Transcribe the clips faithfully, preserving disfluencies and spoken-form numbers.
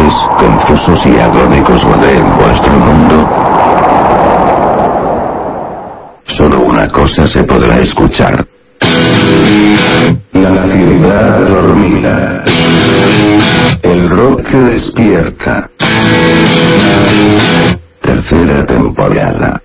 seres confusos y agónicos rodeen vuestro mundo. Solo una cosa se podrá escuchar. La ciudad dormida. El rock que despierta. Tercera temporada.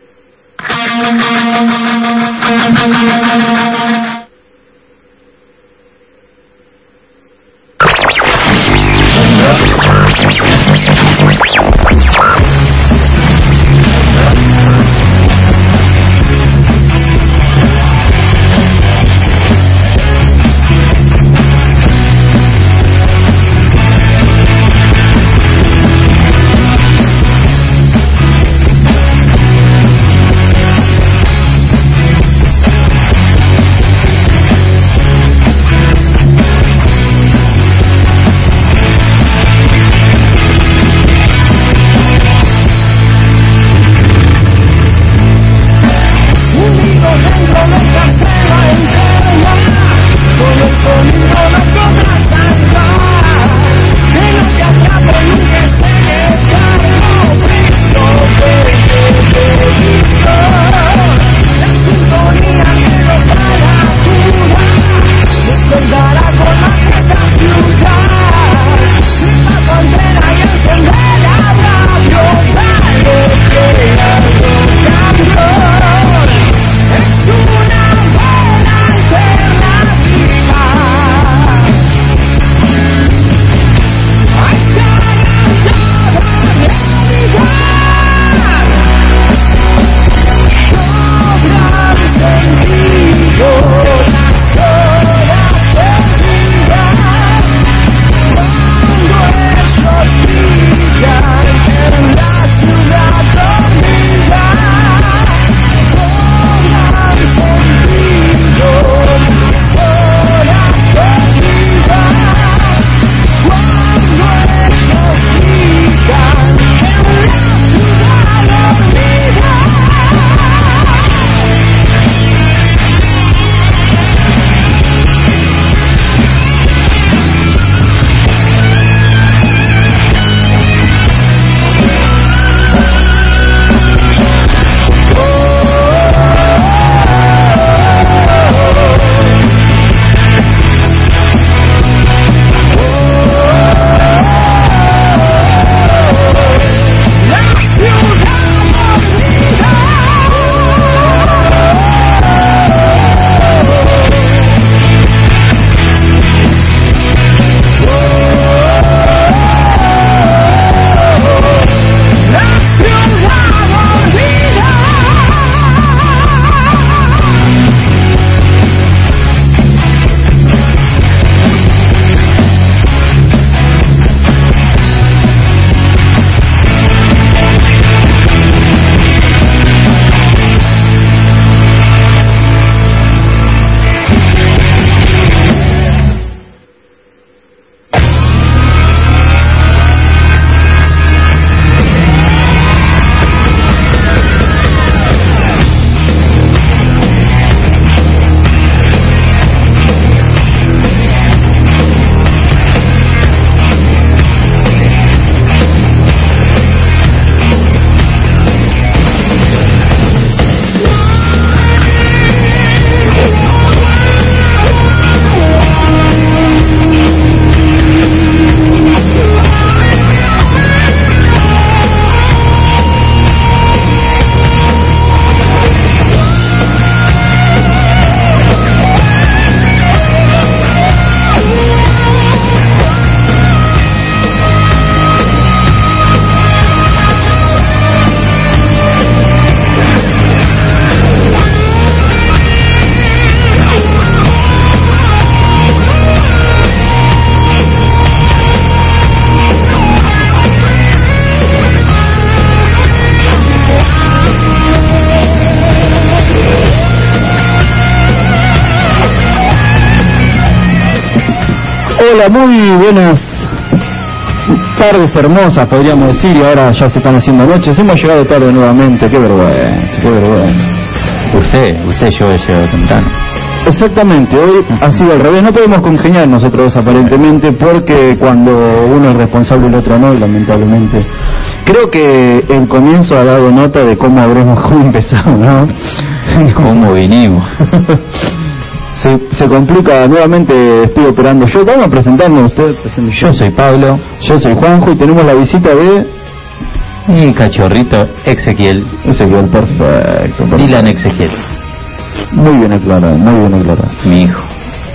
Hola, muy buenas tardes hermosas, podríamos decir, y ahora ya se están haciendo noches. Hemos llegado tarde nuevamente, qué vergüenza, qué vergüenza. Usted, usted llegó, llegó temprano. Exactamente, hoy ha sido al revés. No podemos congeniar nosotros dos aparentemente, porque cuando uno es responsable y el otro no, y lamentablemente creo que el comienzo ha dado nota de cómo habremos cómo empezado, ¿no? Cómo vinimos. Se, se complica nuevamente. Estoy operando yo. Vamos a presentarnos. Usted, yo soy Pablo. Yo soy Juanjo y tenemos la visita de mi cachorrito Ezequiel. Ezequiel, perfecto, perfecto. Dylan Ezequiel. Muy bien aclarado, muy bien aclarado. Mi hijo.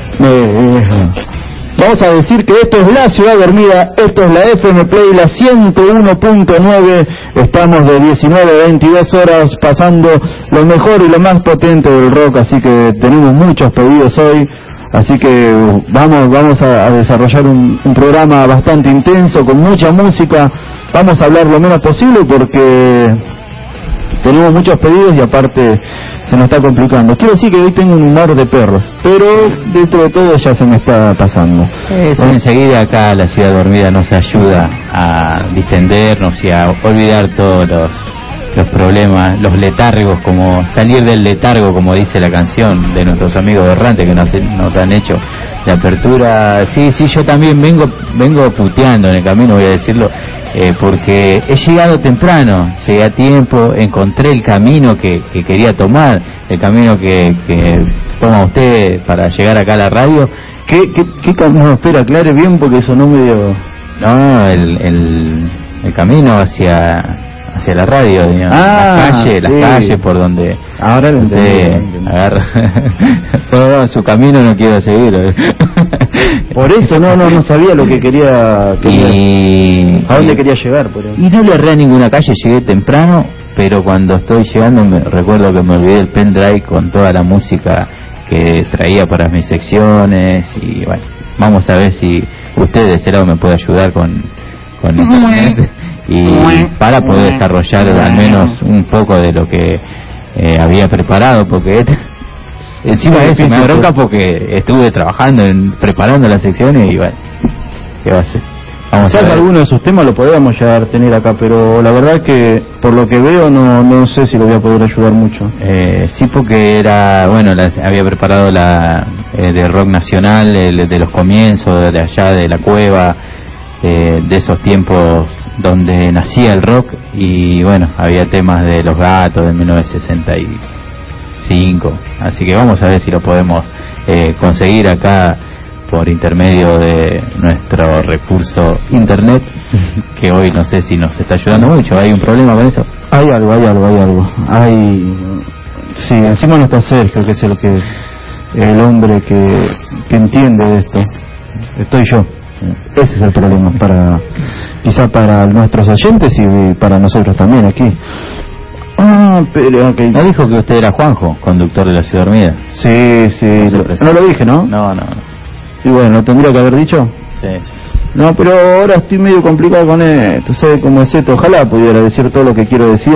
Eh, vamos a decir que esto es La Ciudad Dormida, esto es la F M Play, la ciento uno punto nueve. Estamos de diecinueve a veintidós horas pasando lo mejor y lo más potente del rock, así que tenemos muchos pedidos hoy. Así que vamos vamos a, a desarrollar un, un programa bastante intenso, con mucha música. Vamos a hablar lo menos posible porque tenemos muchos pedidos y aparte se nos está complicando. Quiero decir que hoy tengo un humor de perro, pero dentro de todo ya se me está pasando. Eso, ¿eh? Enseguida acá La Ciudad Dormida nos ayuda a distendernos y a olvidar todos los, los problemas, los letargos, como salir del letargo, como dice la canción de nuestros amigos de Errante que nos, nos han hecho de apertura. Sí, sí, yo también vengo vengo puteando en el camino, voy a decirlo. Eh, porque he llegado temprano, llegué a tiempo, encontré el camino que, que quería tomar, el camino que, que toma usted para llegar acá a la radio. ¿Qué, qué, qué camino? Espera, aclare bien porque sonó medio... No, el, el, el camino hacia hacia la radio, digamos, ah, las calles, sí. las calles por donde ahora lo entendí, agarra. No, no, su camino no quiero seguir. Por eso no no no sabía lo que quería, quería y a dónde y, quería llegar por ahí. Y no le erré a ninguna calle, llegué temprano, pero cuando estoy llegando me recuerdo que me olvidé el pendrive con toda la música que traía para mis secciones. Y bueno, vamos a ver si usted de ese lado me puede ayudar con con internet y para poder desarrollar al menos un poco de lo que eh, había preparado, porque encima de eso me bronca porque estuve trabajando en preparando las secciones y bueno, ¿qué va a hacer? Vamos Quizás a ver. alguno de sus temas lo podríamos llegar a tener acá, pero la verdad que por lo que veo no no sé si lo voy a poder ayudar mucho. Eh, sí, porque era, bueno, la, había preparado la eh, de rock nacional, el, de los comienzos, de allá de la cueva, eh, de esos tiempos donde nacía el rock, y bueno, había temas de Los Gatos de mil novecientos sesenta y cinco, así que vamos a ver si lo podemos eh, conseguir acá por intermedio de nuestro recurso internet, que hoy no sé si nos está ayudando mucho. ¿Hay un problema con eso? Hay algo, hay algo, hay algo. Hay... Sí, encima no está Sergio, que es el que el hombre que, que entiende de esto. Estoy yo. Ese es el problema, para quizá para nuestros oyentes y para nosotros también aquí. Ah, pero okay. ¿No dijo que usted era Juanjo, conductor de La Ciudad Dormida? Sí, sí. No, lo, no lo dije, ¿no? No, no, no. Y bueno, ¿lo tendría que haber dicho? Sí, sí. No, pero ahora estoy medio complicado con esto, ¿sabe cómo es esto? Ojalá pudiera decir todo lo que quiero decir.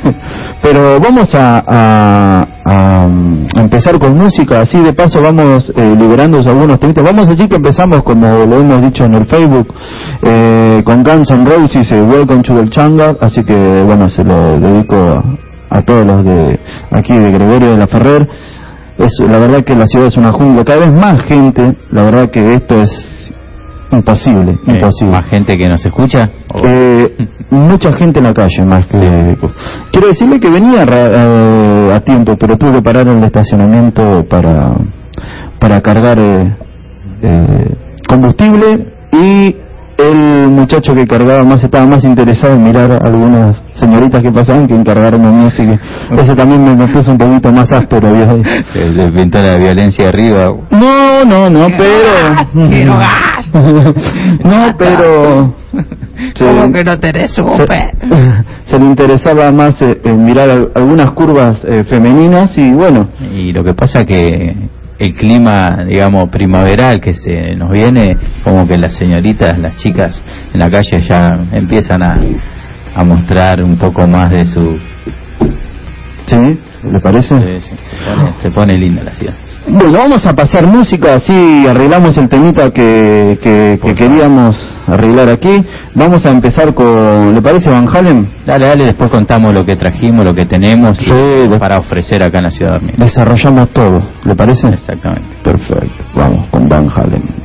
Pero vamos a, a, a empezar con música, así de paso vamos eh, liberando algunos temitas. Vamos a decir que empezamos, como lo hemos dicho en el Facebook, eh, con Guns N' Roses, eh, Welcome to the Jungle, así que bueno, se lo dedico a, a todos los de aquí de Gregorio de la Ferrer. Es, la verdad que la ciudad es una jungla, cada vez más gente, la verdad que esto es imposible, eh, imposible. ¿Más gente que nos escucha? Eh, mucha gente en la calle, más que... Sí. Quiero decirle que venía eh, a tiempo, pero tuve que parar en el estacionamiento para para cargar eh, eh, combustible, y el muchacho que cargaba más estaba más interesado en mirar a algunas señoritas que pasaban que en cargarme a mí, así que eso también me, me puso un poquito más áspero. Se pintó la violencia arriba. No, no, no, pero... ¡Quiero gas! No, pero... ¿Cómo se, que no tenés súper? Se, se le interesaba más eh, en mirar a, algunas curvas eh, femeninas, y bueno... Y lo que pasa que el clima, digamos, primaveral que se nos viene, como que las señoritas, las chicas en la calle ya empiezan a, a mostrar un poco más de su... ¿Sí? ¿Le parece? Sí, sí, se pone, se pone linda la ciudad. Bueno, vamos a pasar música, así arreglamos el temita que, que, que queríamos arreglar aquí. Vamos a empezar con, ¿le parece, Van Halen? Dale, dale, después contamos lo que trajimos, lo que tenemos Sí, y de- para ofrecer acá en la ciudad dormida. Desarrollamos todo, ¿le parece? Exactamente. Perfecto, vamos con Van Halen.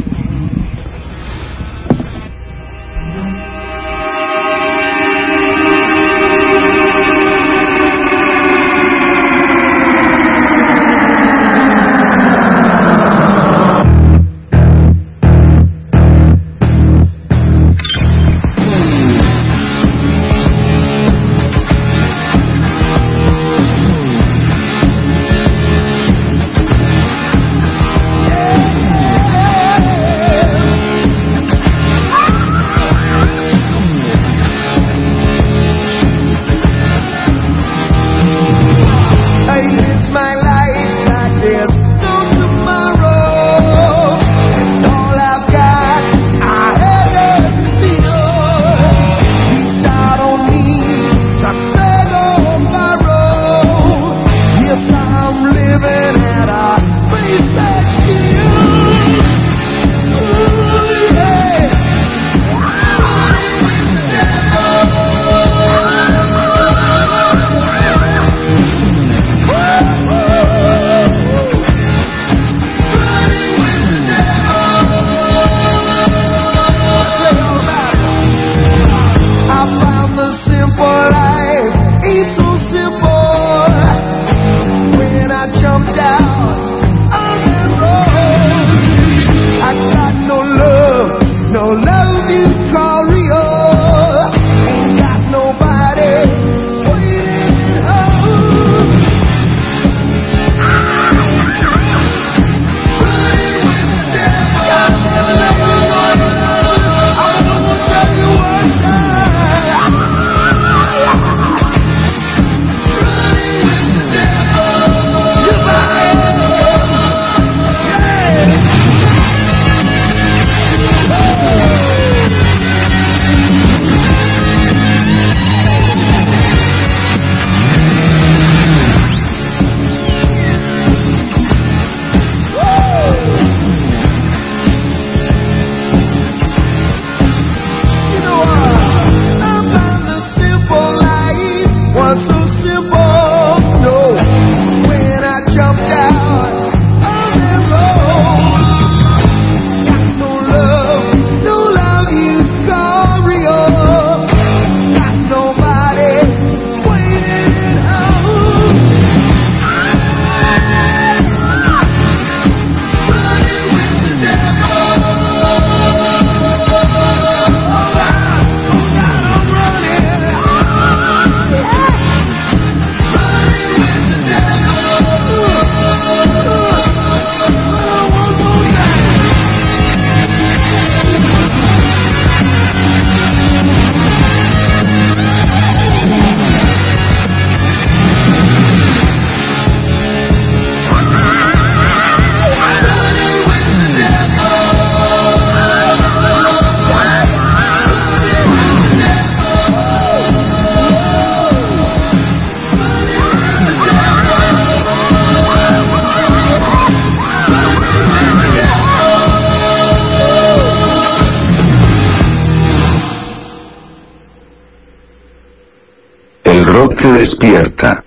El rock te despierta.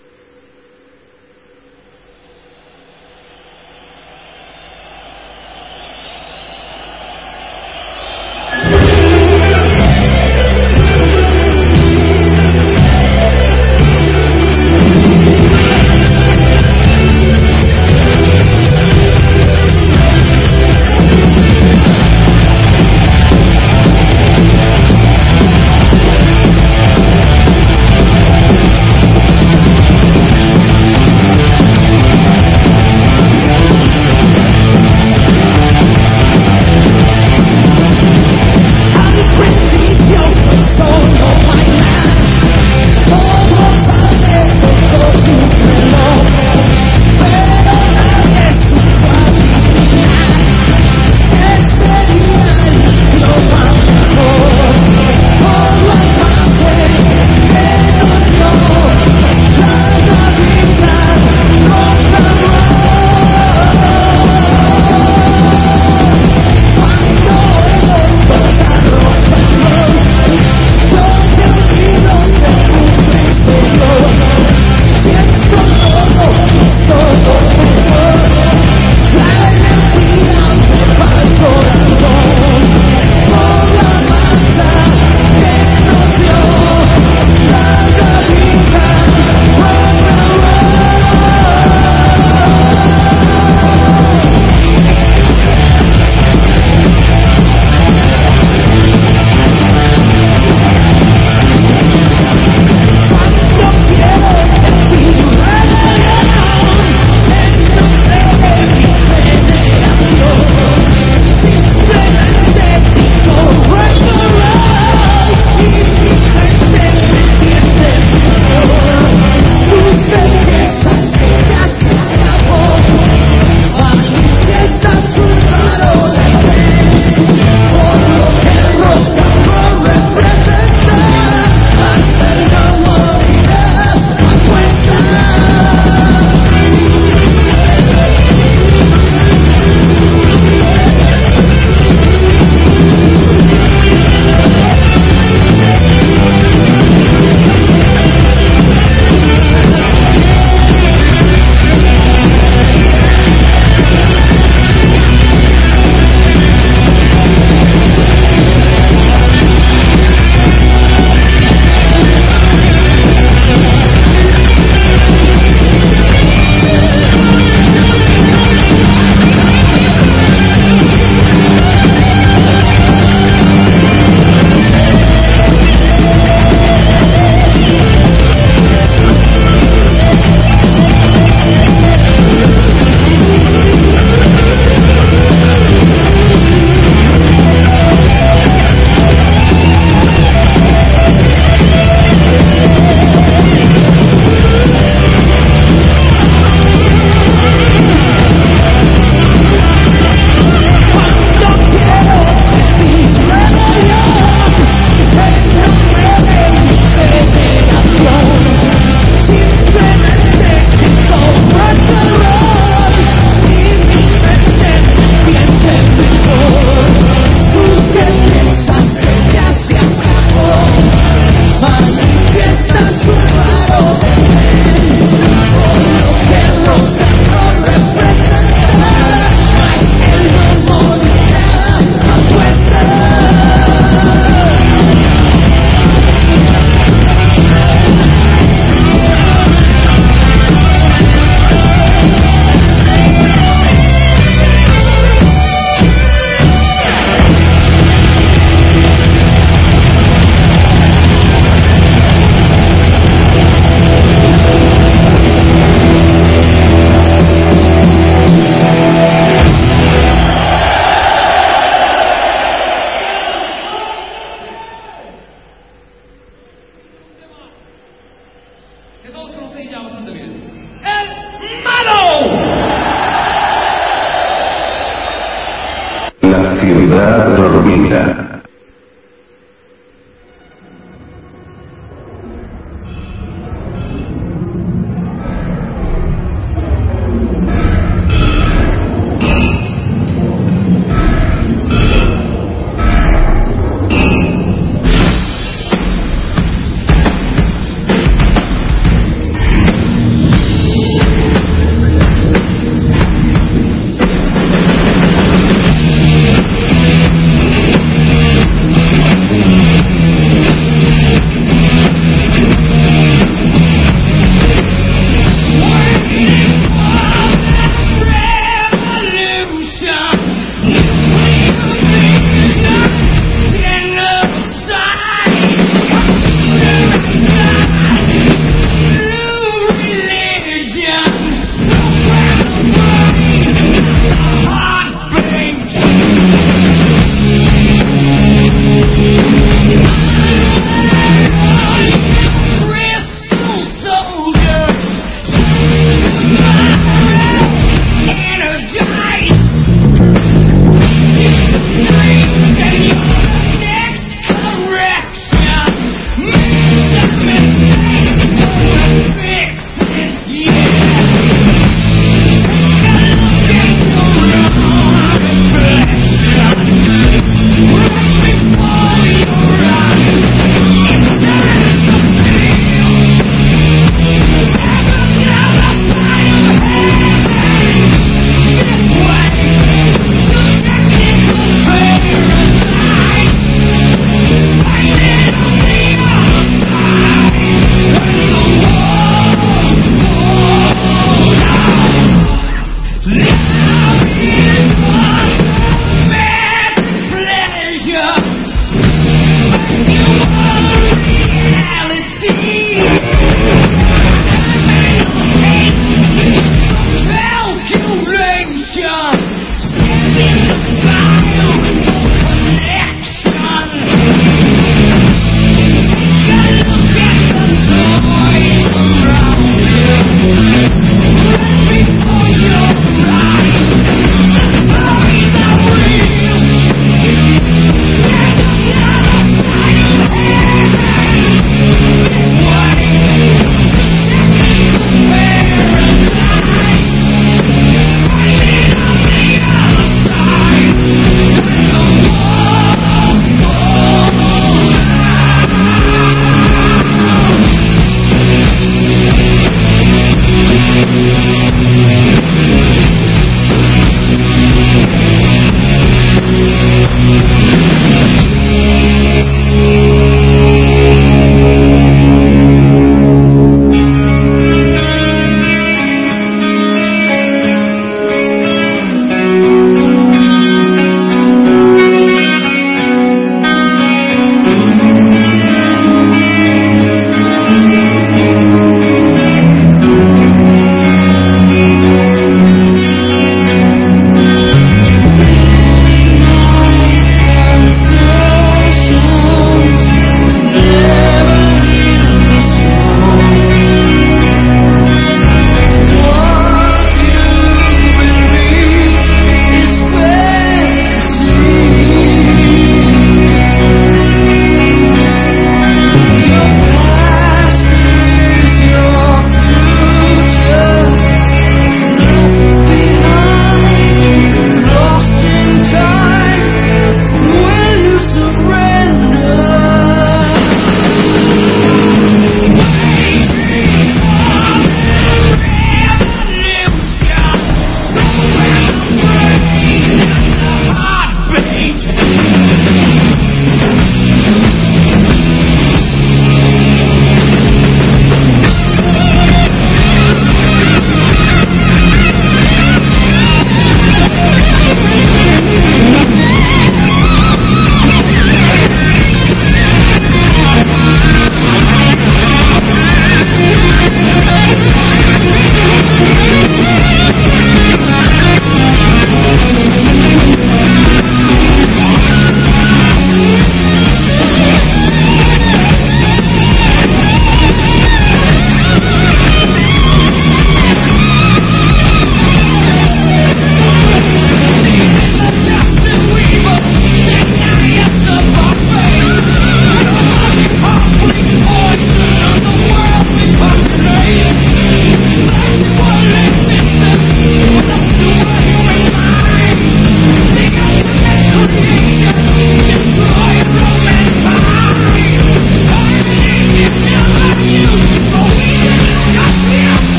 La ciudad dormida.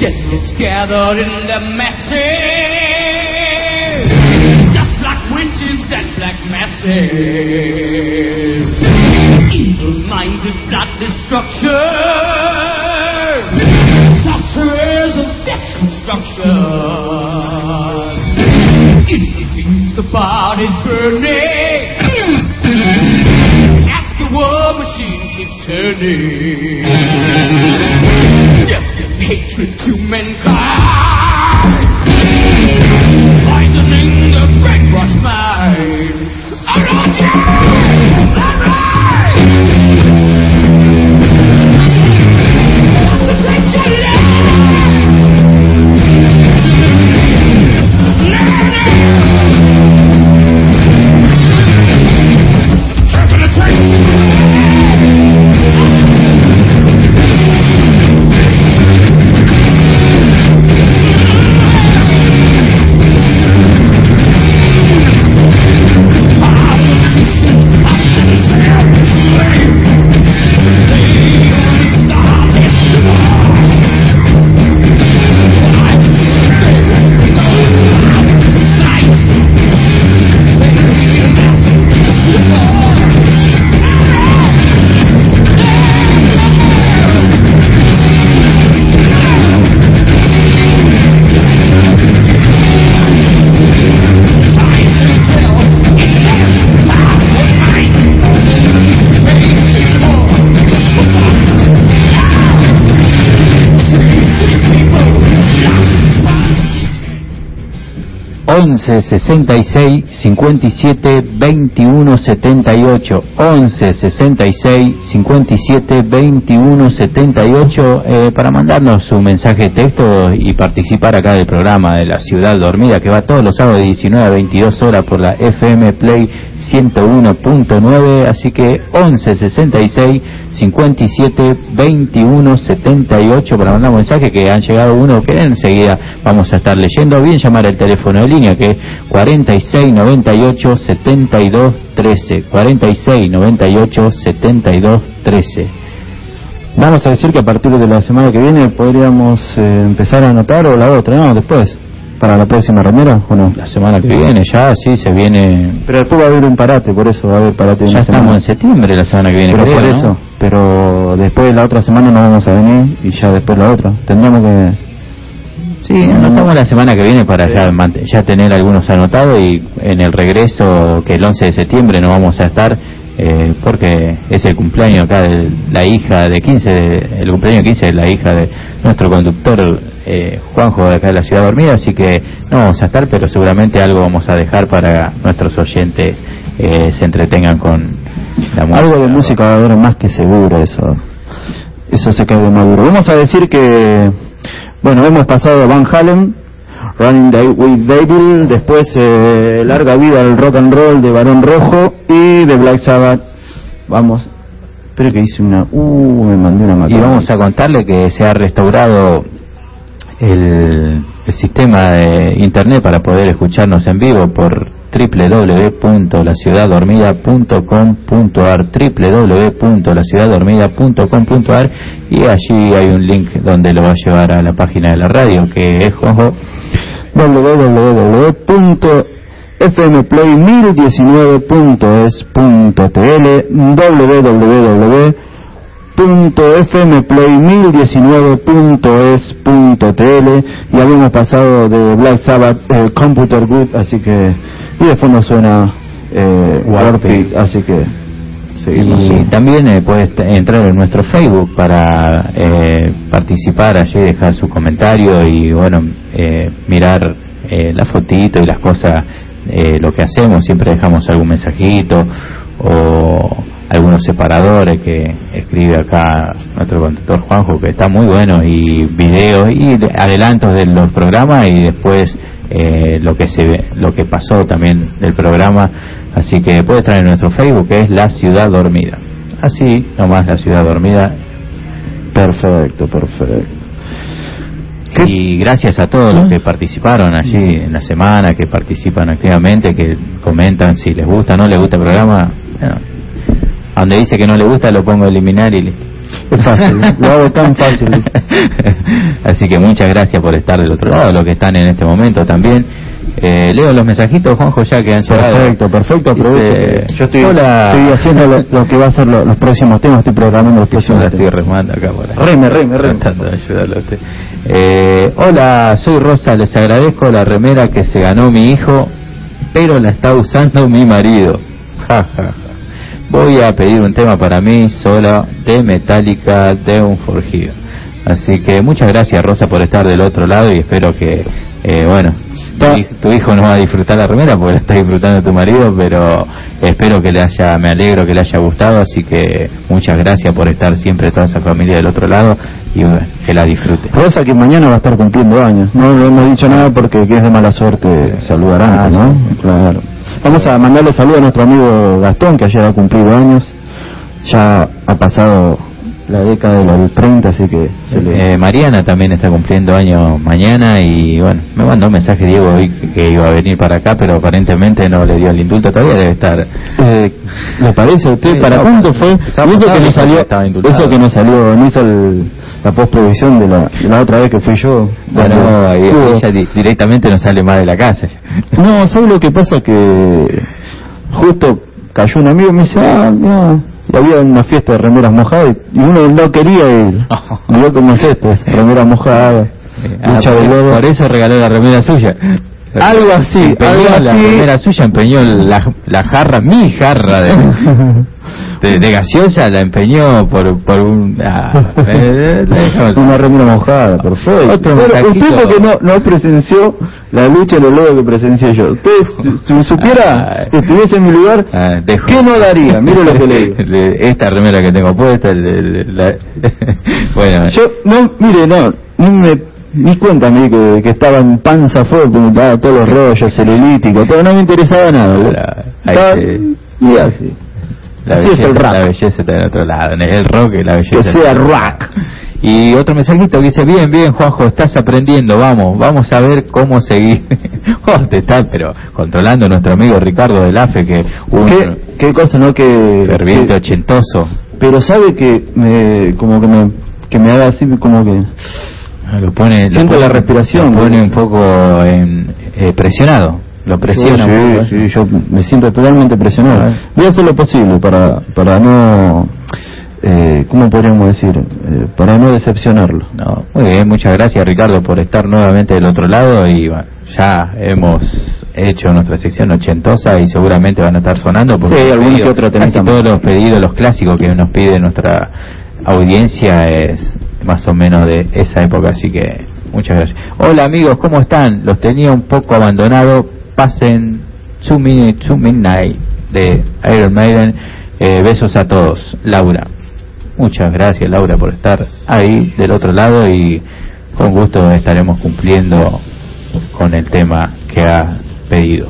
gets gathered in the masses, just like witches and black masses. Evil minds of blood destruction, sorcerers of destruction. Infuse the bodies burning, as the war machine keeps turning. Yes, hatred to mankind, poisoning the brainwashed mind. Alright, alright. once sesenta y seis cincuenta y siete veintiuno setenta y ocho, once sesenta y seis cincuenta y siete veintiuno setenta y ocho, eh, para mandarnos su mensaje de texto y participar acá del programa de La Ciudad Dormida, que va todos los sábados de diecinueve a veintidós horas por la F M Play ciento uno punto nueve, así que once sesenta y seis cincuenta y siete veintiuno setenta y ocho para mandar un mensaje, que han llegado uno que enseguida vamos a estar leyendo. Bien, llamar al teléfono de línea, que es cuarenta y seis noventa y ocho setenta y dos trece, cuarenta y seis noventa y ocho setenta y dos trece. Vamos a decir que a partir de la semana que viene podríamos eh, empezar a anotar, o la otra, ¿no? Después, para la próxima remera, ¿o no? La semana que viene ya, sí, se viene. Pero después va a haber un parate, por eso va a haber parate de ya una estamos semana. en septiembre la semana que viene, pero creo, por ¿no? eso, pero después de la otra semana no vamos a venir, y ya después la otra. Tendríamos que... Sí, anotamos la semana que viene para ya, ya tener algunos anotados, y en el regreso, que el once de septiembre no vamos a estar, eh, porque es el cumpleaños acá de la hija de quince, de, el cumpleaños quince de la hija de nuestro conductor eh, Juanjo, de acá de La Ciudad Dormida, así que no vamos a estar, pero seguramente algo vamos a dejar para nuestros oyentes eh, se entretengan con la música. Algo de música va a haber más que seguro, eso eso se cae de maduro. Vamos a decir que, bueno, hemos pasado a Van Halen, Running Day with Devil, después eh, Larga Vida al Rock and Roll de Barón Rojo, y de Black Sabbath. Vamos, espero que hice una... Uh, me mandé una macana. Y vamos a contarle que se ha restaurado el, el sistema de internet para poder escucharnos en vivo por doble u doble u doble u punto la ciudad dormida punto com punto a r, doble u doble u doble u punto la ciudad dormida punto com punto a r, y allí hay un link donde lo va a llevar a la página de la radio, que es, Juanjo, doble u doble u doble u punto f m play mil diecinueve punto es punto t l, doble u doble u doble u punto f m play mil diecinueve punto es punto t l. Y habíamos pasado de Black Sabbath, eh, Computer Good, así que, y de fondo suena eh, Warped, así que sí, y no sé. también eh, puedes entrar en nuestro Facebook para eh, participar allí, dejar su comentario y bueno, eh, mirar eh, la fotito y las cosas, eh, lo que hacemos. Siempre dejamos algún mensajito o algunos separadores que escribe acá nuestro conductor Juanjo, que está muy bueno, y videos y de, adelantos de los programas, y después eh, lo que se ve, lo que pasó también del programa. Así que puede estar en nuestro Facebook, que es La Ciudad Dormida, así nomás, La Ciudad Dormida. Perfecto, perfecto. Y gracias a todos los que participaron allí en la semana, que participan activamente, que comentan si les gusta o no les gusta el programa. Bueno, a donde dice que no le gusta lo pongo a eliminar y listo. Es fácil, lo hago tan fácil. Así que muchas gracias por estar del otro lado, los que están en este momento también. Eh, leo los mensajitos, Juanjo, ya que han llegado. Perfecto, perfecto. Dice, yo estoy, hola. estoy haciendo lo, lo que va a ser lo, los próximos temas, estoy programando los Yo próximos la temas. estoy remando acá por ahí. Reme, reme, reme. Tratando de ayudarlo a usted. Eh, hola, soy Rosa, les agradezco la remera que se ganó mi hijo, pero la está usando mi marido. Ja, ja, ja. Voy a pedir un tema para mí sola de Metallica de Unforgiven. Así que muchas gracias, Rosa, por estar del otro lado, y espero que, eh, bueno, tu, tu hijo no va a disfrutar la remera porque la está disfrutando tu marido, pero espero que le haya, me alegro que le haya gustado, así que muchas gracias por estar siempre toda esa familia del otro lado y bueno, que la disfrute. Rosa, que mañana va a estar cumpliendo años. No le hemos dicho nada porque que es de mala suerte saludar antes, ¿no? Sí. Claro. Vamos a mandarle saludos a nuestro amigo Gastón, que ayer ha cumplido años. Ya ha pasado la década de los treinta, así que... Le... Eh, Mariana también está cumpliendo años mañana y bueno, me mandó un mensaje Diego hoy que, que iba a venir para acá, pero aparentemente no le dio el indulto todavía, debe estar... Eh, ¿Le parece a usted? Sí, ¿Para no, cuánto fue? Y eso que no salió, eso que no salió, no hizo el, la postprovisión de la, de la otra vez que fui yo. Bueno, no, ahí, ahí ya di, directamente no sale más de la casa. Ya. No, ¿sabes lo que pasa? Que justo cayó un amigo y me dice, ah, mira... Y había una fiesta de remeras mojadas y uno no quería ir. Miró cómo es esto, es remeras mojadas, ah, por, por eso regaló la remera suya. Algo así, empeñó algo así. La remera suya empeñó la, la jarra, mi jarra de, de, de gaseosa, la empeñó por, por un... Ah, eh, una remera mojada, perfecto. Otro bueno, usted porque no, no presenció la lucha de los lobos que presencié yo. Usted, si, si supiera que estuviese en mi lugar, ah, ¿qué no daría? Mire lo que le digo. Esta remera que tengo puesta, el, el, la... bueno. Yo, no, mire, no, ni me... Ni cuenta me di que, que estaba en panza fuego, como estaba todos los rollos, celulíticos, todo, no me interesaba nada. La, estaba, se, y así. La así belleza, es el rock. La belleza está en otro lado, el rock y la belleza. Que sea rock. Y otro mensajito que dice, bien, bien, Juanjo, estás aprendiendo, vamos, vamos a ver cómo seguir. Oh, te está, pero controlando nuestro amigo Ricardo del A F E, que un ¿Qué, qué cosa, no? Que ferviente que, ochentoso. Pero sabe que me, como que me, que me haga así, como que... Lo pone, siento lo pone, la respiración, lo pone un poco en, eh, presionado, lo presiona. Sí, un poco, sí, sí, yo me siento totalmente presionado. Voy a hacer lo posible para para no, eh, ¿cómo podríamos decir? Eh, para no decepcionarlo. No, muy bien, muchas gracias Ricardo por estar nuevamente del otro lado y bueno, ya hemos hecho nuestra sección ochentosa y seguramente van a estar sonando porque sí, algún que otro casi todos los pedidos, los clásicos que nos pide nuestra audiencia es más o menos de esa época, así que muchas gracias. Hola amigos, ¿cómo están? Los tenía un poco abandonado, pasen Two Minutes to Midnight de Iron Maiden, eh, besos a todos. Laura, muchas gracias Laura por estar ahí del otro lado y con gusto estaremos cumpliendo con el tema que ha pedido.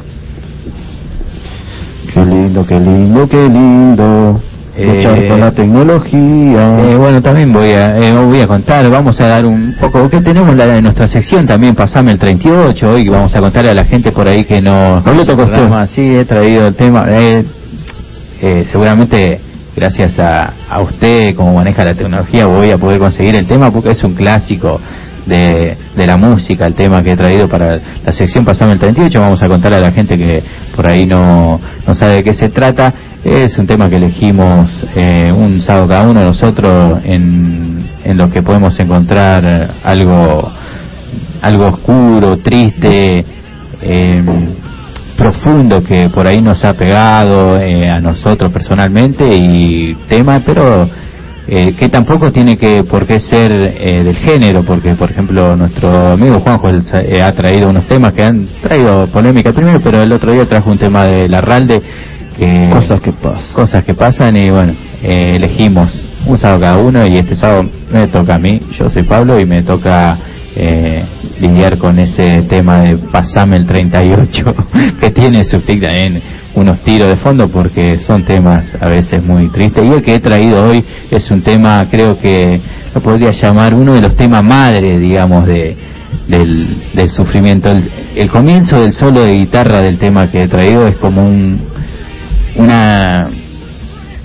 Qué lindo, qué lindo, qué lindo. Luchar eh, con la tecnología. Eh, bueno, también voy a eh, voy a contar, vamos a dar un poco, que tenemos la, en nuestra sección también, pasame el treinta y ocho, hoy vamos a contarle a la gente por ahí que no... No le tocó usted. Sí, he traído el tema, eh, eh, seguramente gracias a, a usted, como maneja la tecnología, voy a poder conseguir el tema porque es un clásico de, de la música, el tema que he traído para la sección Pasame el treinta y ocho, vamos a contarle a la gente que por ahí no, no sabe de qué se trata. Es un tema que elegimos eh, un sábado cada uno de nosotros en, en lo que podemos encontrar algo algo oscuro, triste, eh, profundo que por ahí nos ha pegado eh, a nosotros personalmente y tema, pero eh, que tampoco tiene que por qué ser eh, del género, porque por ejemplo nuestro amigo Juanjo eh, ha traído unos temas que han traído polémica primero, pero el otro día trajo un tema de Larralde. Que, cosas que pasan cosas que pasan y bueno, eh, elegimos un sábado cada uno y este sábado me toca a mí, yo soy Pablo y me toca eh, lidiar con ese tema de Pasame el treinta y ocho que tiene su también unos tiros de fondo porque son temas a veces muy tristes y el que he traído hoy es un tema, creo que lo podría llamar uno de los temas madre, digamos, de del, del sufrimiento. El, el comienzo del solo de guitarra del tema que he traído es como un una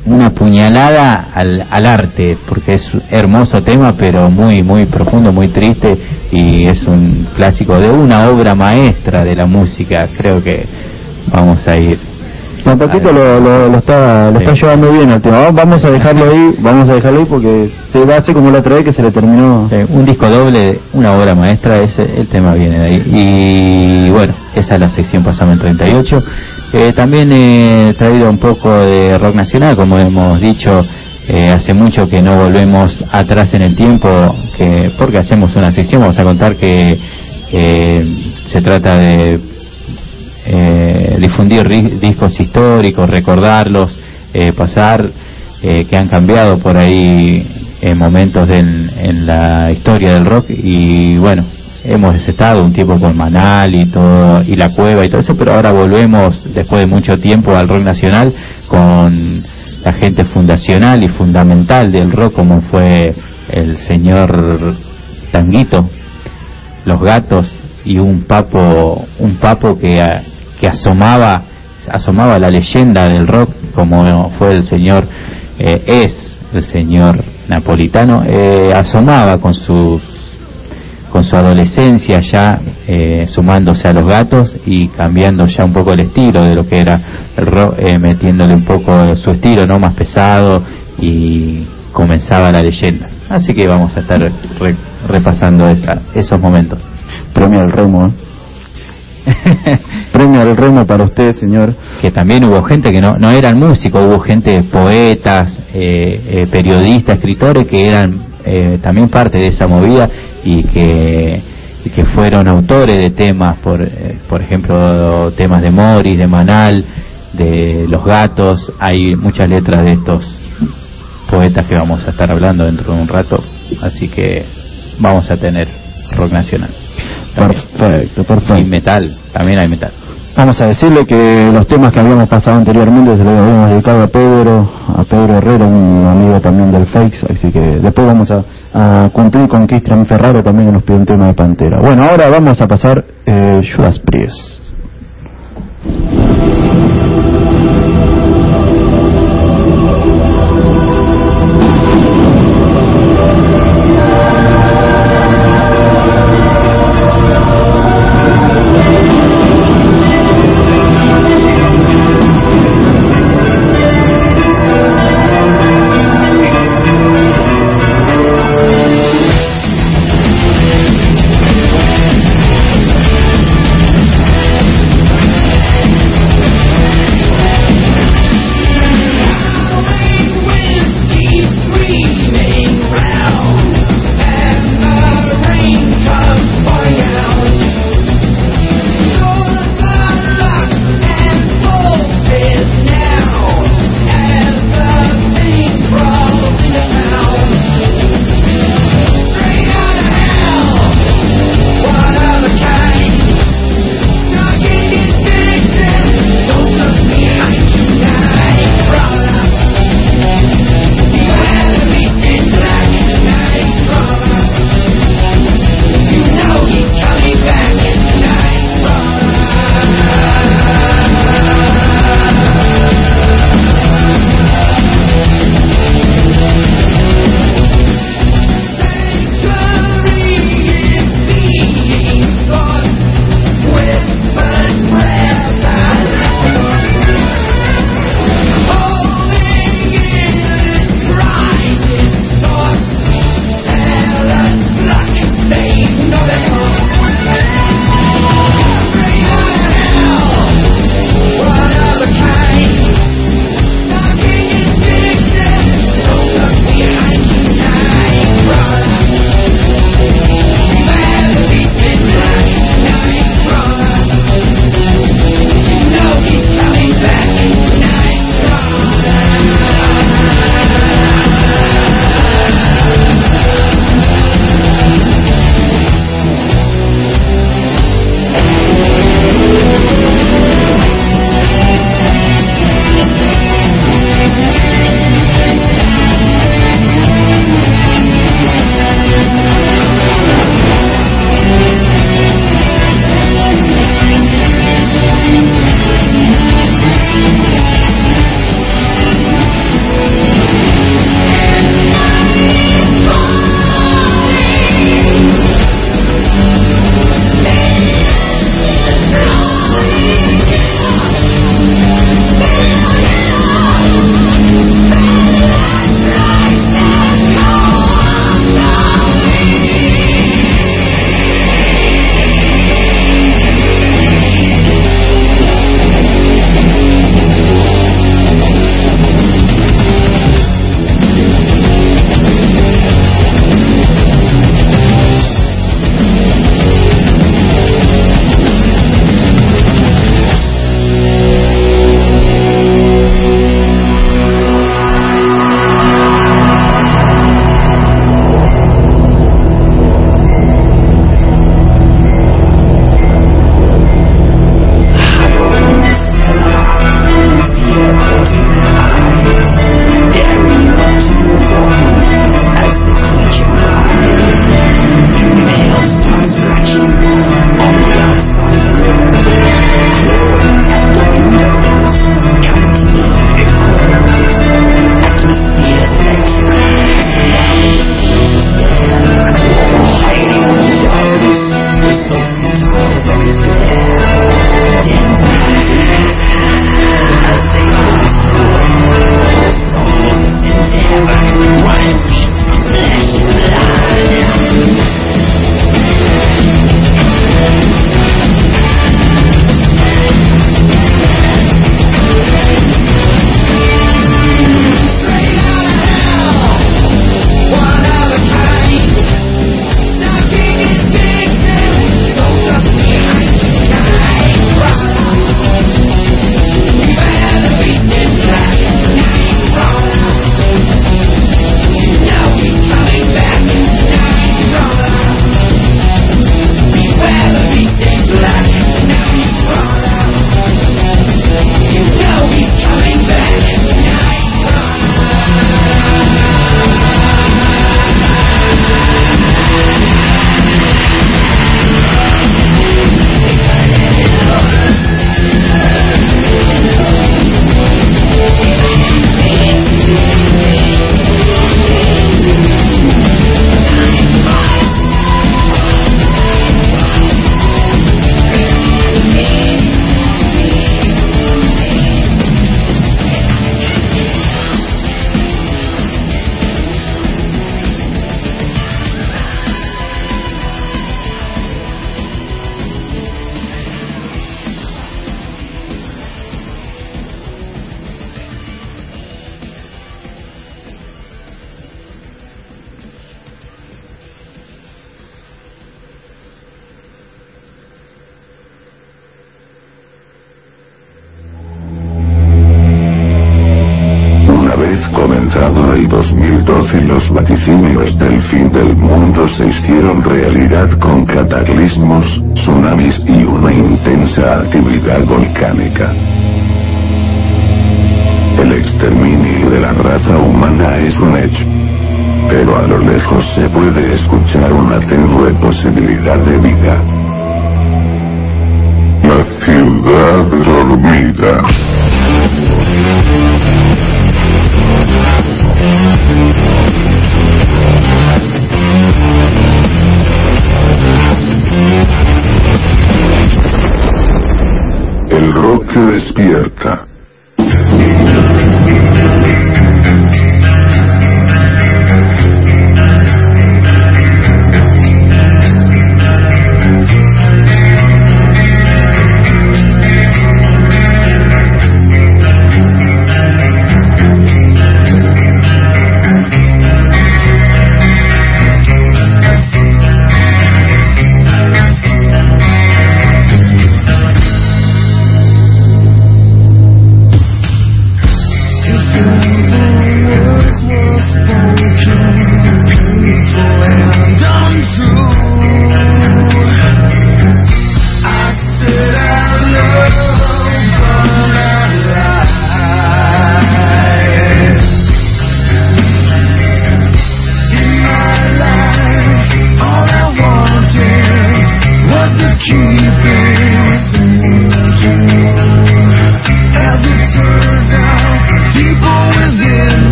una puñalada al, al arte, porque es hermoso tema, pero muy muy profundo, muy triste, y es un clásico de una obra maestra de la música. Creo que vamos a ir. No, Paquito lo, lo, lo está lo sí. está llevando bien al tema. Vamos a dejarlo ahí, vamos a dejarlo ahí porque se va a hacer como la otra vez que se le terminó. Sí, un disco doble, una obra maestra, ese, el tema viene de ahí. Y bueno, esa es la sección Pasame el treinta y ocho. Eh, también he traído un poco de rock nacional, como hemos dicho, eh, hace mucho que no volvemos atrás en el tiempo, que porque hacemos una sección, vamos a contar que eh, se trata de Eh, difundir ri- discos históricos, recordarlos, eh, pasar eh, que han cambiado por ahí en momentos de, en, en la historia del rock. Y bueno, hemos estado un tiempo con Manal y todo, y La Cueva y todo eso, pero ahora volvemos después de mucho tiempo al rock nacional con la gente fundacional y fundamental del rock, como fue el señor Tanguito, Los Gatos, y un papo un papo que que asomaba asomaba la leyenda del rock, como fue el señor eh, es el señor Napolitano. Eh, asomaba con sus con su adolescencia ya, eh, sumándose a Los Gatos y cambiando ya un poco el estilo de lo que era el rock, eh, metiéndole un poco su estilo, no más pesado, y comenzaba la leyenda. Así que vamos a estar re, repasando esa, esos momentos. Premio al remo, ¿eh? Premio al remo para usted, señor. Que también hubo gente que no no eran músicos, hubo gente, poetas, eh, eh, periodistas, escritores, que eran eh, también parte de esa movida, y que y que fueron autores de temas, por eh, por ejemplo, temas de Morris, de Manal, de Los Gatos. Hay muchas letras de estos poetas que vamos a estar hablando dentro de un rato, así que vamos a tener rock nacional. También. Perfecto, perfecto. Y metal, también hay metal. Vamos a decirle que los temas que habíamos pasado anteriormente se los habíamos dedicado a Pedro, a Pedro Herrera, un amigo también del Fakes, así que después vamos a, a cumplir con Cristian Ferraro también, que nos pidió un tema de Pantera. Bueno, ahora vamos a pasar eh, Judas Priest. uno y dos mil doce los vaticinios del fin del mundo se hicieron realidad con cataclismos, tsunamis y una intensa actividad volcánica. El exterminio de la raza humana es un hecho. Pero a lo lejos se puede escuchar una tenue posibilidad de vida. La ciudad dormida. El rock te despierta.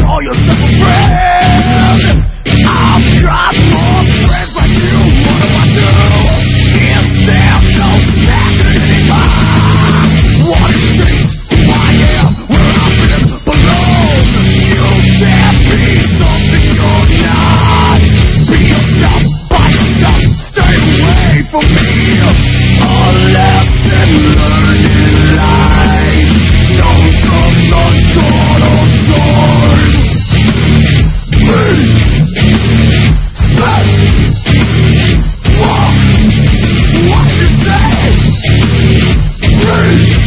call yourself a friend. I've got more friends like you. What do I do? Is there no passion anymore? What do you think? Who I am? Where I've been belong? You can't be something you're not. Be yourself, by yourself. Stay away from me. A lesson learned in life. Don't come the sword of swords. Please. Walk. What did you say? Please.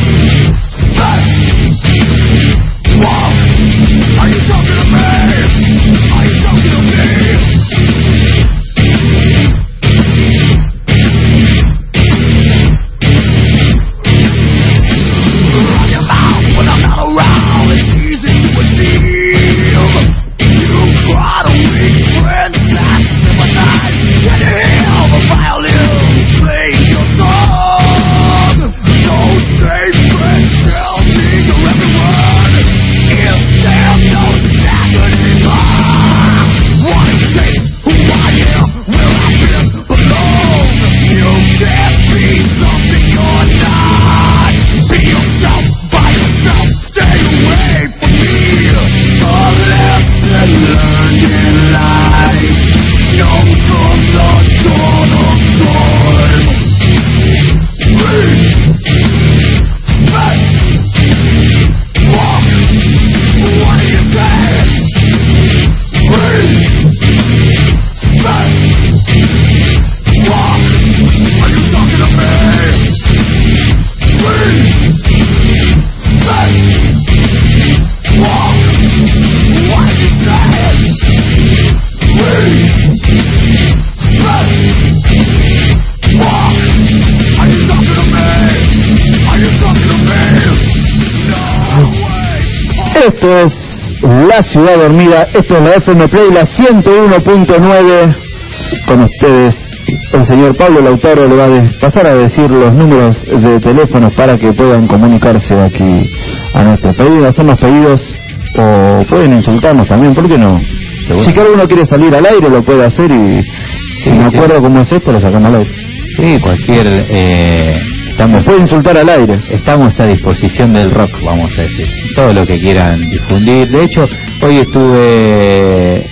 Walk. Are you talking to me? Are you talking to me? Run your mouth when I'm not around. It's easy to achieve. You try to make friends that sympathize. Can you hear the violin play your song? Don't say friends, tell me you're everyone. If there's no passion anymore, what do you say? Who I am, where I've been belong? You can't be something you're not. Be yourself, by yourself, stay away from me. A lesson learned in life. No from the sword of swords. Please. Walk. What do you say? Please. Walk. Are you talking to me? Please. Walk. What do you say? Please. Walk. Are you talking to me? Are you talking to me? No way. Esto es La Ciudad Dormida, esto es la F M Play, la ciento uno punto nueve. Con ustedes, el señor Pablo Lautaro le va a pasar a decir los números de teléfonos para que puedan comunicarse aquí a nuestro pedido, hacernos pedidos, o pueden insultarnos también, ¿por qué no? Si cada uno quiere salir al aire, lo puede hacer, y si sí, me acuerdo sí. cómo es esto, lo sacamos al aire. Sí, cualquier... Eh, estamos, puede insultar al aire. Estamos a disposición del rock, vamos a decir. Todo lo que quieran difundir. De hecho, hoy estuve...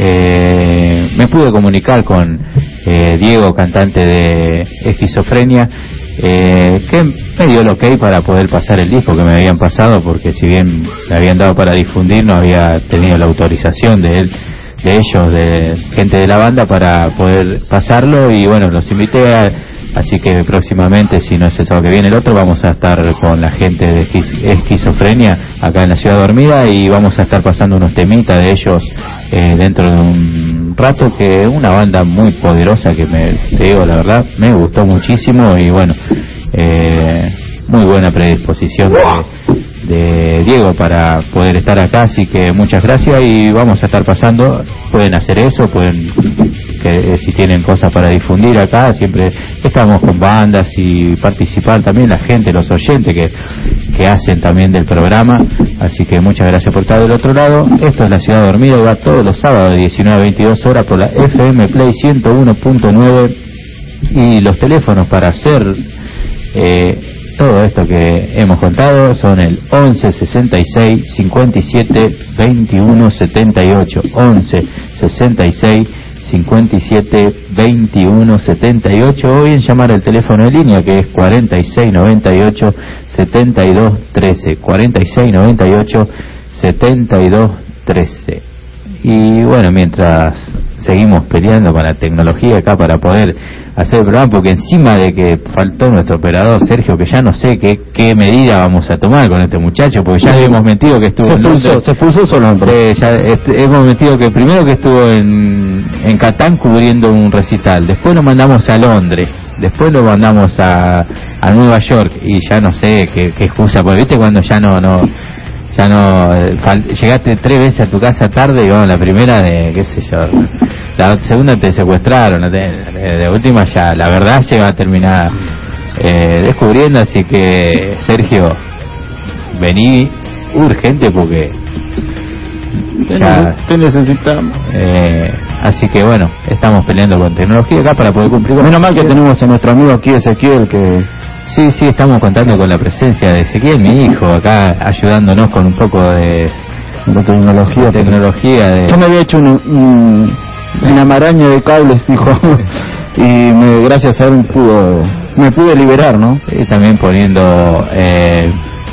Eh, me pude comunicar con eh, Diego, cantante de Esquizofrenia, eh, que me dio el ok para poder pasar el disco que me habían pasado, porque si bien le habían dado para difundir, no había tenido la autorización de él, de ellos, de gente de la banda, para poder pasarlo. Y bueno, los invité a, así que próximamente, si no es el sábado que viene el otro, vamos a estar con la gente de Esquizofrenia acá en la Ciudad Dormida, y vamos a estar pasando unos temitas de ellos eh, dentro de un rato, que es una banda muy poderosa que me, te digo la verdad, me gustó muchísimo. Y bueno, eh, muy buena predisposición de, de Diego para poder estar acá, así que muchas gracias. Y vamos a estar pasando, pueden hacer eso, pueden, que eh, si tienen cosas para difundir acá, siempre estamos con bandas, y participar también la gente, los oyentes que, que hacen también del programa. Así que muchas gracias por estar del otro lado. Esto es La Ciudad Dormida, y va todos los sábados de diecinueve a veintidós horas por la F M Play ciento uno punto nueve. Y los teléfonos para hacer eh, todo esto que hemos contado son el once sesenta y seis cincuenta y siete veintiuno setenta y ocho, once sesenta y seis cincuenta y siete veintiuno setenta y ocho, o bien llamar al teléfono de línea, que es cuarenta y seis noventa y ocho setenta y dos trece, cuarenta y seis noventa y ocho setenta y dos trece. Y bueno, mientras seguimos peleando con la tecnología acá para poder hacer el programa, porque encima de que faltó nuestro operador Sergio, que ya no sé qué, qué medida vamos a tomar con este muchacho, porque ya hemos mentido que estuvo se en expulsó, Londres. se expulsó solo. Eh, ya este, hemos mentido que primero que estuvo en, en Catán cubriendo un recital, después lo mandamos a Londres, después lo mandamos a, a Nueva York, y ya no sé qué, qué excusa, porque viste cuando ya no... no ya no, fal, llegaste tres veces a tu casa tarde, y bueno, la primera de, qué sé yo, la segunda te secuestraron, de, de, de última ya, la verdad se va a terminar eh, descubriendo. Así que Sergio, vení urgente, porque Ya, te necesitamos. eh, así que bueno, estamos peleando con tecnología acá para poder cumplir con... Menos mal que tenemos a nuestro amigo aquí, Ezequiel, que... Sí, sí, estamos contando con la presencia de Ezequiel, mi hijo, acá ayudándonos con un poco de, de tecnología. de tecnología. De... Yo me había hecho un, un, una maraña de cables, dijo, y me, gracias a él pudo, me pude liberar, ¿no? Y también poniendo, eh,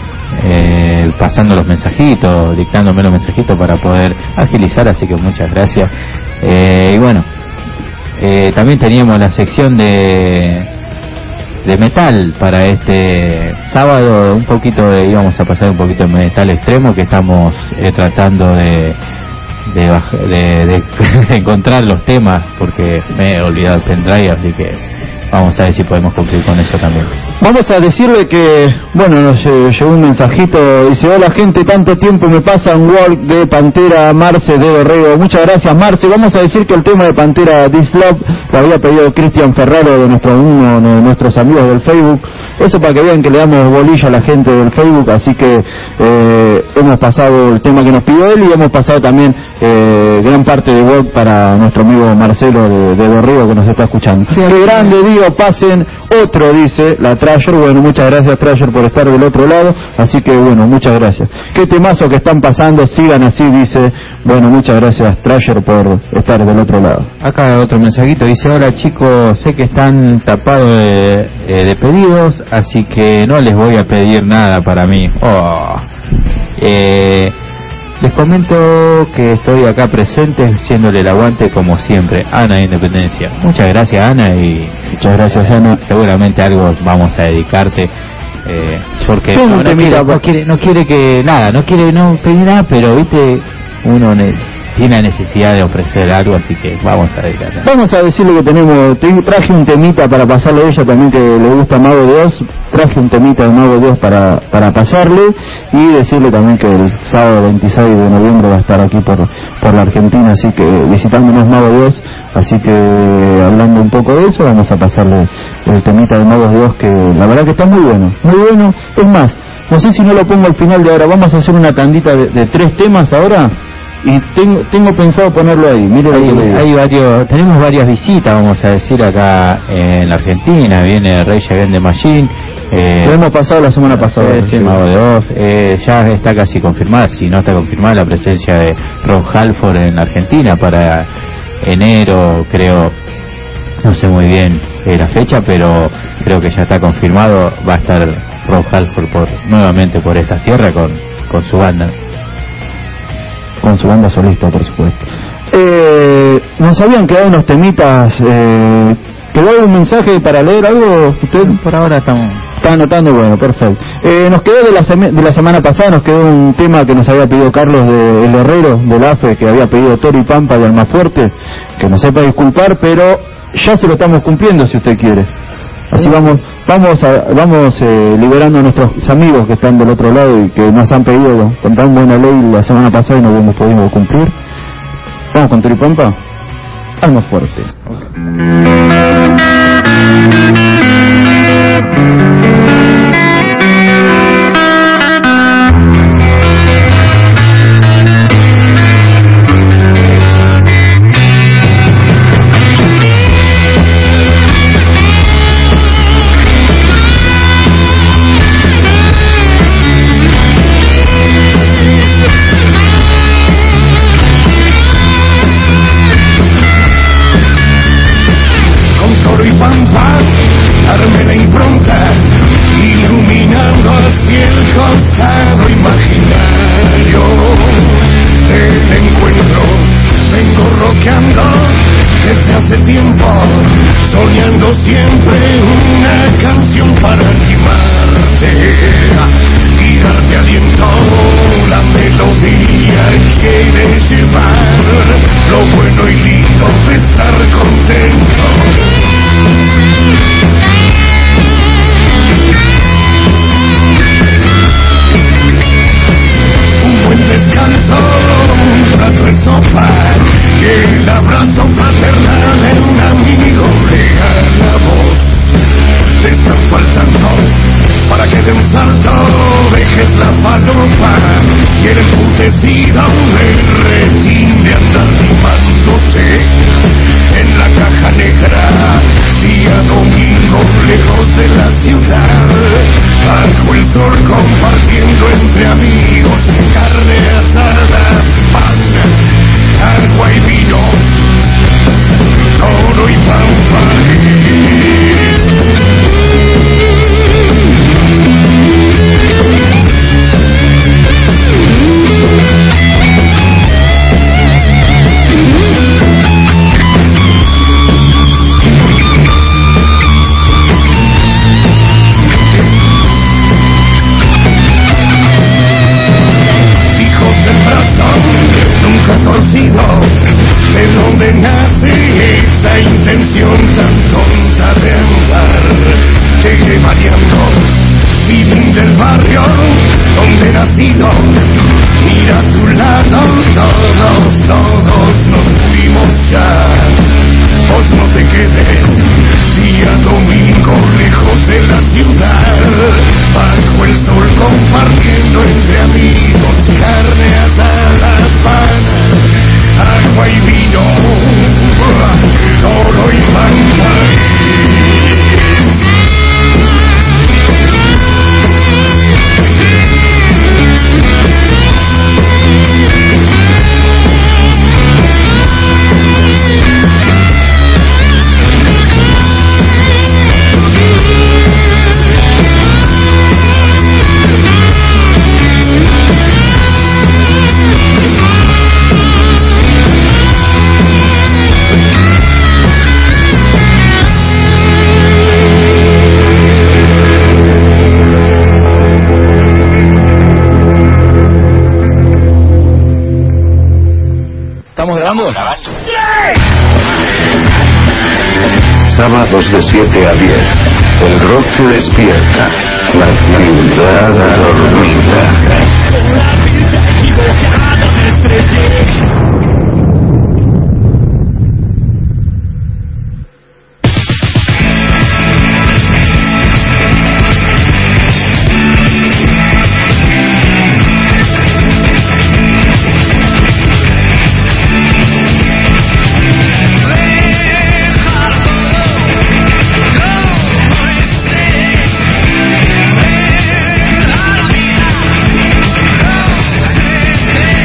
eh, pasando los mensajitos, dictándome los mensajitos para poder agilizar, así que muchas gracias. Eh, y bueno, eh, también teníamos la sección de... de metal para este sábado, un poquito de, íbamos a pasar un poquito de metal extremo que estamos eh, tratando de de, de, de, de encontrar los temas porque me he olvidado el pendrive, así que vamos a ver si podemos cumplir con eso también. Vamos a decirle que, bueno, nos llegó un mensajito, dice, hola gente, tanto tiempo me pasa un walk de Pantera, Marce de Dorrego. Muchas gracias, Marce. Vamos a decir que el tema de Pantera This Love lo había pedido Cristian Ferraro, de nuestro, uno de nuestros amigos del Facebook. Eso para que vean que le damos bolilla a la gente del Facebook, así que eh, hemos pasado el tema que nos pidió él y hemos pasado también eh, gran parte de walk para nuestro amigo Marcelo de, de Dorrego que nos está escuchando. Sí, qué grande, digo, pasen otro, dice la Trasher. Bueno, muchas gracias Trasher por estar del otro lado, así que bueno, muchas gracias. Qué temazo que están pasando, sigan así, dice. Bueno, muchas gracias Trasher por estar del otro lado. Acá otro mensajito, dice, hola chicos, sé que están tapados de, eh, de pedidos, así que no les voy a pedir nada para mí. Oh. Eh, les comento que estoy acá presente haciéndole el aguante como siempre. Ana de Independencia. Muchas gracias Ana y muchas gracias Ana. Seguramente algo vamos a dedicarte eh, porque no, no, quiere, no, quiere, no quiere que nada, no quiere no pedir nada, pero viste, uno ne tiene la necesidad de ofrecer algo, así que vamos a dedicarle. Vamos a decirle que tenemos, traje un temita para pasarle a ella también que le gusta Mago de Oz, traje un temita de Mago de Oz para, para pasarle y decirle también que el sábado veintiséis de noviembre va a estar aquí por, por la Argentina, así que visitándonos Mago de Oz, así que hablando un poco de eso vamos a pasarle el temita de Mago de Oz que la verdad que está muy bueno, muy bueno, es más, no sé si no lo pongo al final de ahora, vamos a hacer una tandita de, de tres temas ahora. Y tengo, tengo pensado ponerlo ahí, mire hay, hay varios, tenemos varias visitas, vamos a decir, acá en la Argentina, viene Rey Against the Machine, eh, lo hemos pasado la semana pasada, eh, sí, Mago de Oz, eh, ya está casi confirmada, si no está confirmada la presencia de Rob Halford en la Argentina para enero, creo, no sé muy bien eh, la fecha, pero creo que ya está confirmado, va a estar Rob Halford por, nuevamente por esta tierra con, con su banda. Con su banda solista, por supuesto. Eh, nos habían quedado unos temitas. Eh, ¿Quedó algún mensaje para leer algo? ¿Usted? Por ahora estamos... Está anotando, bueno, perfecto. Eh, nos quedó de la, seme- de la semana pasada, nos quedó un tema que nos había pedido Carlos de El Herrero, del A F E, que había pedido Toro y Pampa de Almafuerte, que nos sepa disculpar, pero ya se lo estamos cumpliendo si usted quiere. Así vamos vamos a, vamos eh, liberando a nuestros amigos que están del otro lado y que nos han pedido con tan buena ley la semana pasada y no hemos podido cumplir. Vamos con Turipampa. Alma fuerte. Darme la impronta, iluminando así el costado imaginario del encuentro. Vengo rockeando desde hace tiempo, soñando siempre una canción para animarte y darte aliento. La melodía quiere llevar lo bueno y lindo de estar contento. Un buen descanso, un plato de sopa y el abrazo fraternal de un amigo deja la voz. Te están faltando para que de un salto dejes la paloma y el embutecido sol compartiendo entre amigos, carne asada, pan, agua y vino, oro y fanfarrín. De donde nace esta intención tan tonta de andar, sigue variando, fin del barrio donde nacido, mira a tu lado, todos, todos nos fuimos ya, vos no te quedes, día domingo lejos de la ciudad, bajo el sol compartiendo entre amigos, carne asada, pan, agua y vino, oro y fanfarrín. ¿Estamos grabando? Sábados de siete a diez. El rock te despierta. La ciudad dormida. Hey!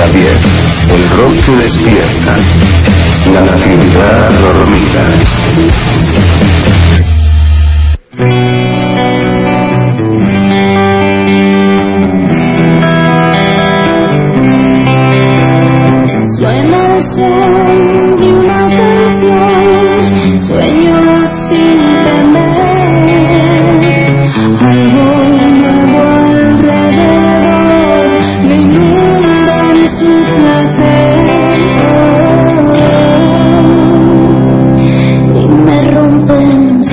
a diez. El rock se despierta. La ciudad dormida. Suena el son de una canción, sueño sin temer, algo nuevo alrededor, me inundan su placer y me rompen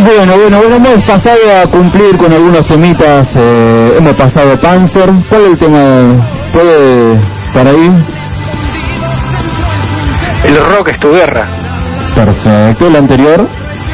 Bueno, bueno, bueno, hemos pasado a cumplir con algunos temitas, eh, hemos pasado Panzer. ¿Cuál es el tema? ¿Puede para ahí? El rock es tu guerra. Perfecto, ¿el anterior?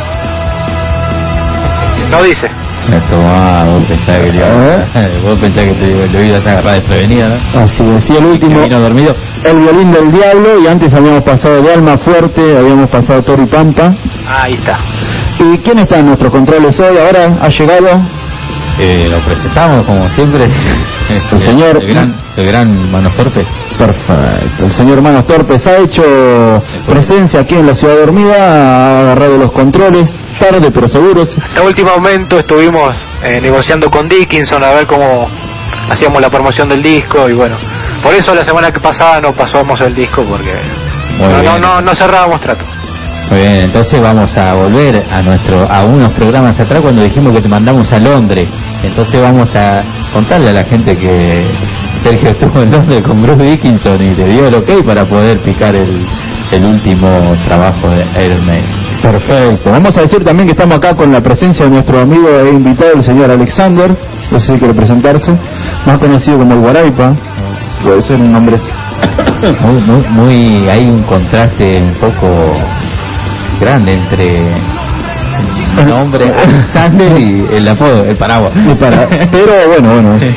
No dice. Tomá, vos pensás que, te, vos pensás que te, lo ibas a agarrar desprevenida, ¿no? Así es, y el último, vino dormido. El violín del diablo, y antes habíamos pasado de Alma Fuerte, habíamos pasado Toro y Pampa. Ahí está. ¿Y quién está en nuestros controles hoy? Ahora ha llegado... Eh, lo presentamos como siempre. El señor... El gran, el gran Manos Torpes. Perfecto. El señor Manos Torpes ha hecho presencia aquí en la Ciudad Dormida, ha agarrado los controles, tarde pero seguros. Hasta último momento estuvimos eh, negociando con Dickinson a ver cómo hacíamos la promoción del disco y bueno, por eso la semana que pasada no pasamos el disco porque no, no, no, no cerrábamos trato. Muy bien, entonces vamos a volver a nuestro a unos programas atrás cuando dijimos que te mandamos a Londres. Entonces vamos a contarle a la gente que Sergio estuvo en Londres con Bruce Dickinson y le dio el ok para poder picar el, el último trabajo de Iron Maiden. Perfecto. Vamos a decir también que estamos acá con la presencia de nuestro amigo e invitado, el señor Alexander, no sé si quiere presentarse, más conocido como el Guaraipa, puede ser un nombre... muy, muy, muy, hay un contraste un poco grande entre el nombre Alexander y el apodo, el paraguas. El para... Pero bueno, bueno. Es...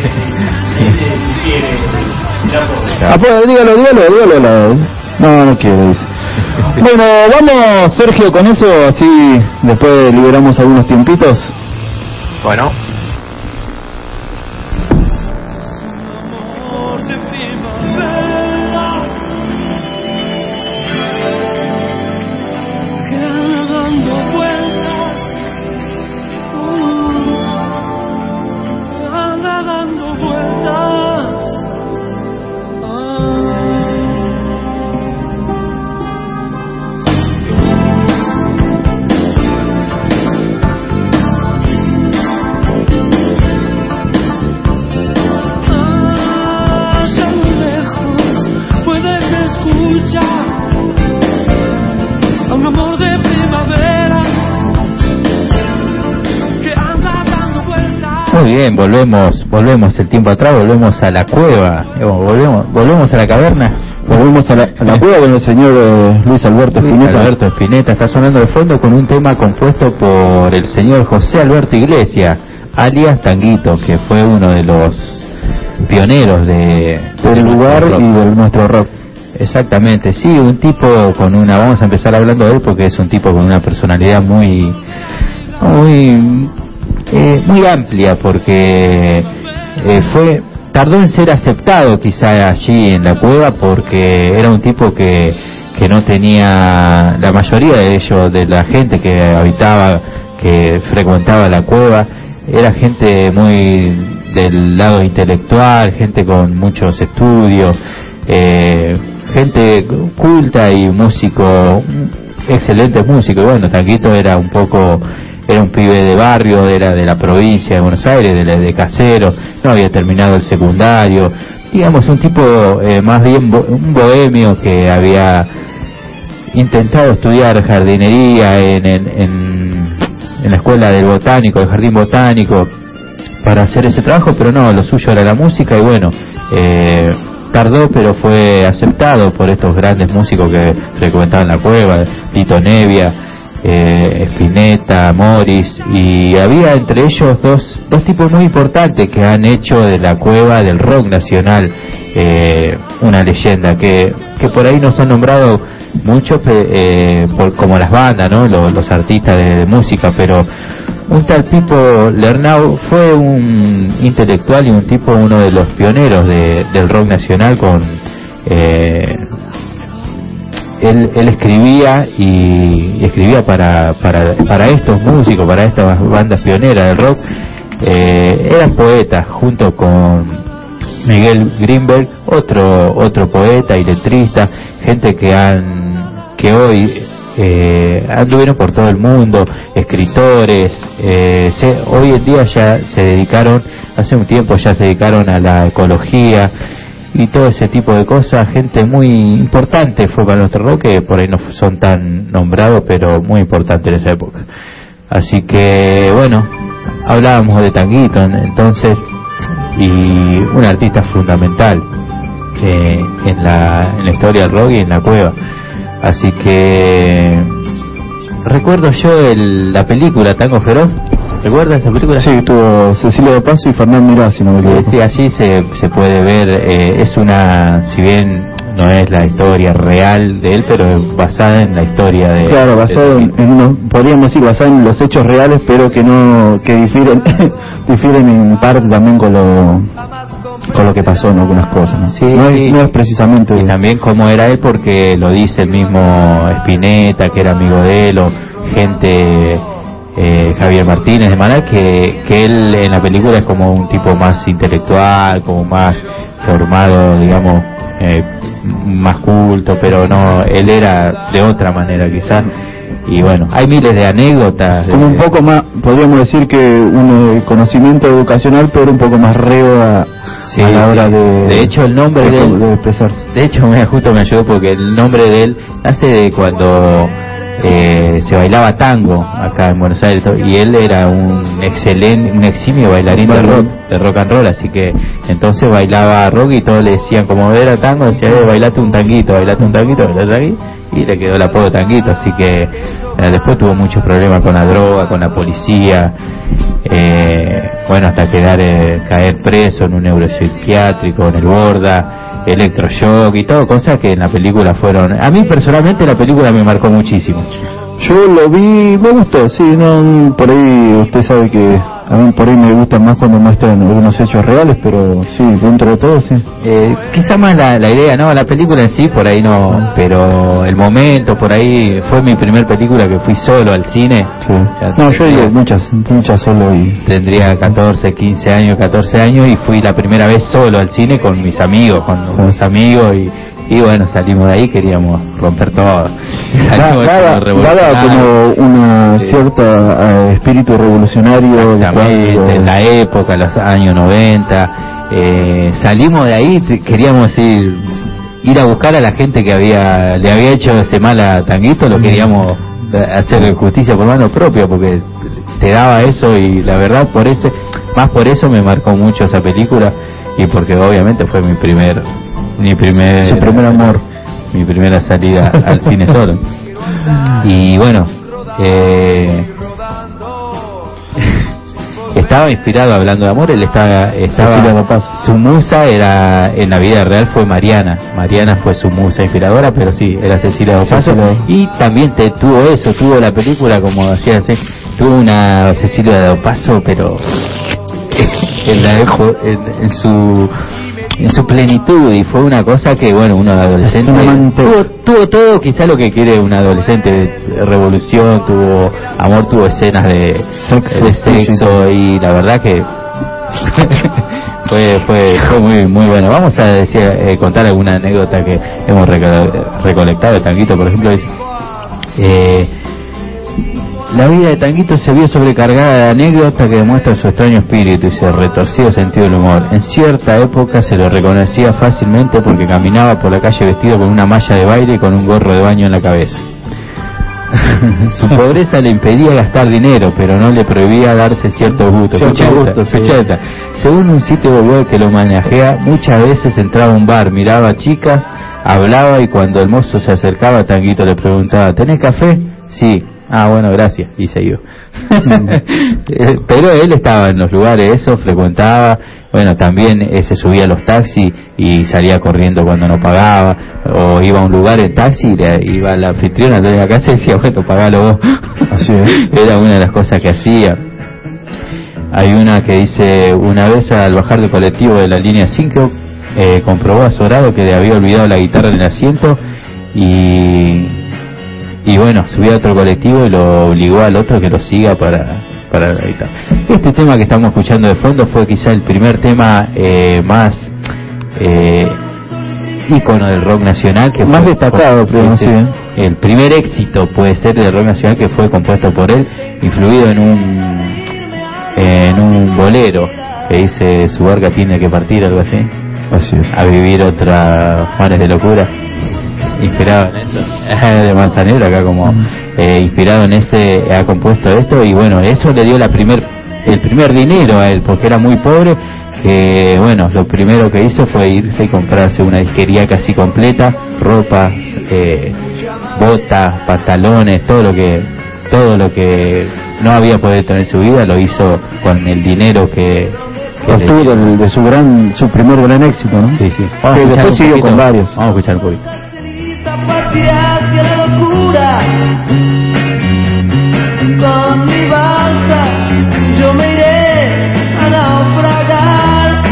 Apodo, dígalo, dígalo, dígalo. La... No, no quiero, dice. Bueno, vamos, Sergio, con eso, así después liberamos algunos tiempitos. Bueno. Muy bien, volvemos, volvemos el tiempo atrás, volvemos a la cueva, volvemos, volvemos a la caverna, volvemos a la, a la cueva con el señor eh, Luis Alberto Spinetta. Luis Alberto Spinetta está sonando de fondo con un tema compuesto por el señor José Alberto Iglesias, alias Tanguito, que fue uno de los pioneros de, del lugar y de nuestro rock. Exactamente, sí, un tipo con una, vamos a empezar hablando de él porque es un tipo con una personalidad muy, muy Eh, muy amplia, porque eh, fue tardó en ser aceptado quizá allí en la cueva, porque era un tipo que que no tenía, la mayoría de ellos, de la gente que habitaba, que frecuentaba la cueva, era gente muy del lado intelectual, gente con muchos estudios, eh, gente culta y músico, excelentes músicos. Y bueno, Tanguito era un poco, era un pibe de barrio, era de la provincia de Buenos Aires, de, de Caseros, no había terminado el secundario, digamos un tipo eh, más bien bo, un bohemio que había intentado estudiar jardinería en, en, en, en la escuela del botánico, del jardín botánico, para hacer ese trabajo, pero no, lo suyo era la música. Y bueno, eh, tardó, pero fue aceptado por estos grandes músicos que frecuentaban la cueva, Tito Nevia, eh, Spinetta, Morris, y había entre ellos dos dos tipos muy importantes que han hecho de la cueva del rock nacional eh, una leyenda, que que por ahí no se han nombrado mucho eh, por, como las bandas, ¿no? Los, los artistas de, de música, pero un tal Pipo Lernoux fue un intelectual y un tipo, uno de los pioneros de, del rock nacional. Con eh, él, él escribía y, y escribía para, para para estos músicos, para estas bandas pioneras del rock. Eh, eran poetas junto con Miguel Greenberg, otro otro poeta y letrista, gente que han que hoy eh, anduvieron por todo el mundo, escritores, eh, se, hoy en día ya se dedicaron, hace un tiempo ya se dedicaron a la ecología y todo ese tipo de cosas. Gente muy importante fue para nuestro rock, que por ahí no son tan nombrados, pero muy importante en esa época. Así que bueno, hablábamos de Tanguito entonces, y un artista fundamental eh, en, la, en la historia del rock y en la cueva. Así que recuerdo yo el, la película Tango Feroz. ¿Recuerdas esa película? Sí, estuvo Cecilia de Paso y Fernán Mirá, si no me equivoco. Sí, allí se, se puede ver, eh, es una, si bien no es la historia real de él, pero es basada en la historia de... Claro, basado de, en, en unos, podríamos decir, basado en los hechos reales, pero que no, que difieren, difieren en parte también con lo, con lo que pasó en algunas cosas, ¿no? Sí, no, sí. Es, no es precisamente... Y también cómo era él, porque lo dice el mismo Spinetta, que era amigo de él, o gente... Eh, Javier Martínez de Maná, que, que él en la película es como un tipo más intelectual, como más formado, digamos, eh, más culto, pero no, él era de otra manera quizás. Y bueno, hay miles de anécdotas. Como de, un poco más, podríamos decir que un eh, conocimiento educacional, pero un poco más reo a, sí, a la hora sí. de... De hecho, el nombre de, de él... De expresarse. De hecho, me, justo me ayudó porque el nombre de él nace de cuando... Eh, se bailaba tango acá en Buenos Aires y él era un excelente, un eximio bailarín de rock, de rock and roll, así que entonces bailaba rock y todos le decían, como era tango, decía, eh, bailate un tanguito, bailate un tanguito, bailate un tanguito, y le quedó el apodo tanguito, así que eh, después tuvo muchos problemas con la droga, con la policía, eh, bueno, hasta quedar eh, caer preso en un neuropsiquiátrico, en el Borda, electroshock y todo, cosas que en la película fueron... A mí personalmente la película me marcó muchísimo. Yo lo vi, me gustó, sí, no, por ahí usted sabe que a mí por ahí me gusta más cuando muestran algunos hechos reales, pero sí, dentro de todo, sí. Eh, quizá más la, la idea, ¿no? La película en sí, por ahí no, pero el momento, por ahí, fue mi primer película que fui solo al cine. Sí. No, yo he muchas, muchas solo y... Tendría catorce, quince años, catorce años y fui la primera vez solo al cine con mis amigos, con unos amigos y... Y bueno, salimos de ahí, queríamos romper todo. Daba, daba como una sí. cierta uh, espíritu revolucionario. Exactamente, en la época, los años noventa. Eh, salimos de ahí, queríamos ir, ir a buscar a la gente que había le había hecho ese mal a Tanguito, lo queríamos hacer justicia por mano propia, porque te daba eso y la verdad, por eso, más por eso me marcó mucho esa película y porque obviamente fue mi primer... mi primer su primer amor, mi primera salida al cine solo. Y bueno, eh, estaba inspirado, hablando de amor, él estaba, estaba su musa era, en la vida real fue Mariana. Mariana fue su musa inspiradora, pero sí, era Cecilia Dopaso. Y también te, tuvo eso, tuvo la película, como decía, tuvo una Cecilia Dopaso, pero en, la, en, en su en su plenitud, y fue una cosa que, bueno, uno adolescente tuvo, tuvo todo, quizá lo que quiere un adolescente, revolución, tuvo amor, tuvo escenas de sexo, de sexo y la verdad que fue fue fue muy muy bueno. Vamos a decir, eh, contar alguna anécdota que hemos reco- recolectado de Tanguito, por ejemplo. Eh, La vida de Tanguito se vio sobrecargada de anécdotas que demuestran su extraño espíritu y su retorcido sentido del humor. En cierta época se lo reconocía fácilmente porque caminaba por la calle vestido con una malla de baile y con un gorro de baño en la cabeza. Su pobreza le impedía gastar dinero, pero no le prohibía darse ciertos gustos. Cierto gusto, sí. Según un sitio web que lo manejea, muchas veces entraba a un bar, miraba a chicas, hablaba y cuando el mozo se acercaba, Tanguito le preguntaba, ¿tenés café? Sí. Ah, bueno, gracias, y se iba. Pero él estaba en los lugares, eso, frecuentaba, bueno, también eh, se subía a los taxis y salía corriendo cuando no pagaba, o iba a un lugar en taxi y le, iba a la anfitriona de la casa y decía, bueno, pagalo vos. Así es. Era una de las cosas que hacía. Hay una que dice, una vez al bajar del colectivo de la línea cinco, eh, comprobó azorado que le había olvidado la guitarra en el asiento y... y bueno, subió a otro colectivo y lo obligó al otro que lo siga para para la guitarra. Este tema que estamos escuchando de fondo fue quizá el primer tema eh, más eh, ícono del rock nacional, que más fue, destacado, creo, sí. El primer éxito puede ser del rock nacional, que fue compuesto por él, influido en un en un bolero que dice su barca tiene que partir, algo así. Así es. A vivir otras mares de locura. Inspirado en esto de Manzanero, acá como eh, inspirado en ese, ha compuesto esto, y bueno, eso le dio la primer, el primer dinero a él, porque era muy pobre, que bueno, lo primero que hizo fue irse y comprarse una disquería casi completa, ropa, eh, botas, pantalones, todo lo que, todo lo que no había podido tener en su vida, lo hizo con el dinero que, que obtuvo de, de su gran, su primer gran éxito, ¿no? Sí, sí. Vamos que después siguió con varios. Vamos a escuchar un poquito. Hacia la locura, con mi balsa yo me iré a naufragar.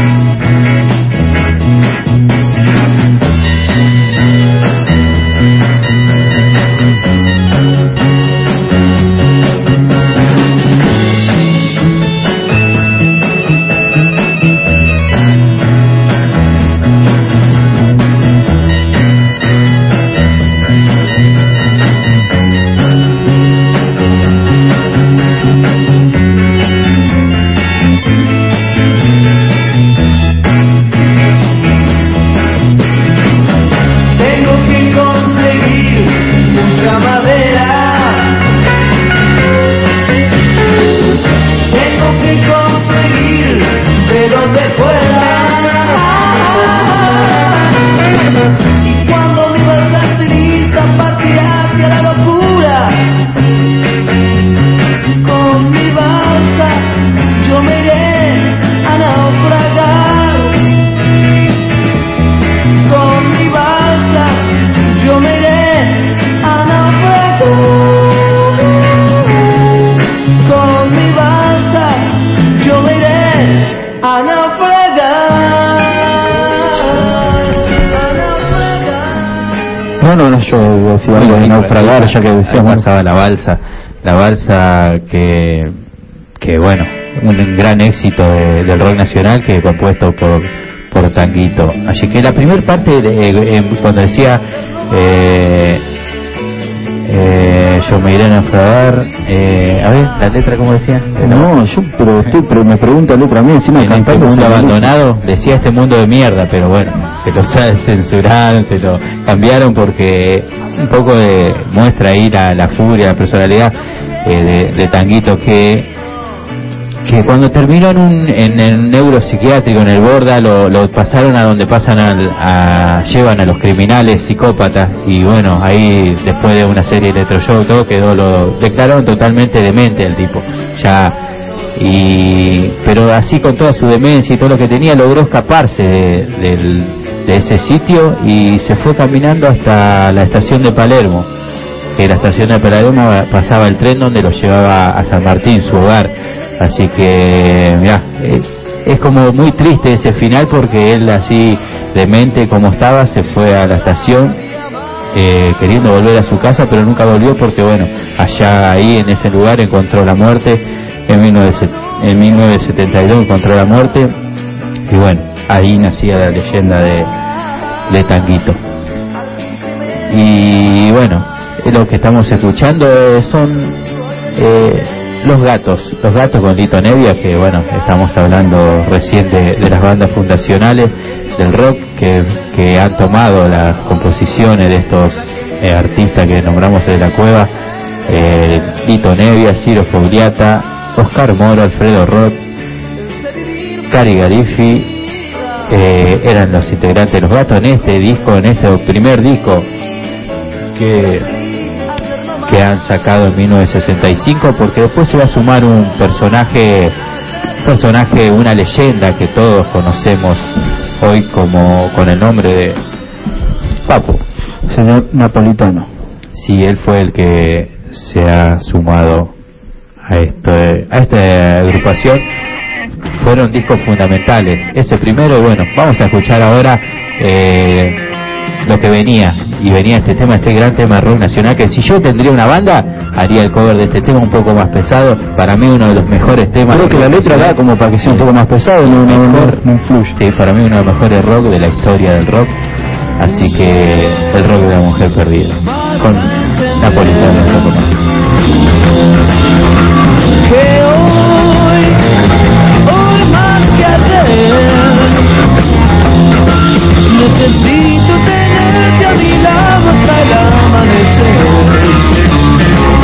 No, no, no, yo decía algo de naufragar, ya que decíamos. Pasaba la balsa, la balsa que, que bueno, un gran éxito de, del rock nacional, que compuesto por, por Tanguito. Así que la primera parte, de, eh, cuando decía, eh, eh, yo me iré a naufragar, eh, a ver, la letra, ¿cómo decía? No, yo, pero, estoy, pero me pregunta letra a mí, encima en cantando. Este mundo abandonado, decía este mundo de mierda, pero bueno, se lo censuraron, se lo cambiaron porque un poco de muestra ahí la, la furia, la personalidad eh, de, de Tanguito, que que cuando terminó en un en el neuropsiquiátrico en el Borda, lo, lo pasaron a donde pasan al, a llevan a los criminales psicópatas, y bueno, ahí después de una serie de electroshock todo quedó, lo declararon totalmente demente el tipo ya, y pero así con toda su demencia y todo lo que tenía logró escaparse de, del, de ese sitio y se fue caminando hasta la estación de Palermo, que la estación de Palermo pasaba el tren donde lo llevaba a San Martín, su hogar. Así que, mirá, es, es como muy triste ese final, porque él así, demente como estaba, se fue a la estación eh, queriendo volver a su casa, pero nunca volvió porque, bueno, allá ahí en ese lugar encontró la muerte, en, mil novecientos setenta y dos encontró la muerte, y bueno, ahí nacía la leyenda de, de Tanguito. Y bueno, lo que estamos escuchando son... Eh, Los Gatos, Los Gatos con Lito Nevia, que bueno, estamos hablando recién de, de las bandas fundacionales del rock que, que han tomado las composiciones de estos eh, artistas que nombramos de la cueva, eh, Lito Nevia, Ciro Fogliata, Oscar Moro, Alfredo Roth, Cari Gariffi, eh, eran los integrantes de Los Gatos en este disco, en este primer disco que... que han sacado en mil novecientos sesenta y cinco, porque después se va a sumar un personaje, un personaje, una leyenda que todos conocemos hoy como con el nombre de Papo. Señor Napolitano. Sí, él fue el que se ha sumado a esto, a esta agrupación. Fueron discos fundamentales. Ese primero, bueno, vamos a escuchar ahora eh, lo que venía, y venía este tema, este gran tema rock nacional, que si yo tendría una banda haría el cover de este tema un poco más pesado. Para mí uno de los mejores temas. Creo que la letra da como para que sea un poco más pesado, no, no, no, no influye. Sí, para mí uno de los mejores rock de la historia del rock, así que el rock de la mujer perdida, con Napolitano. Que hoy, hoy más que ayer, necesito tenerte a mi lado hasta el amanecer.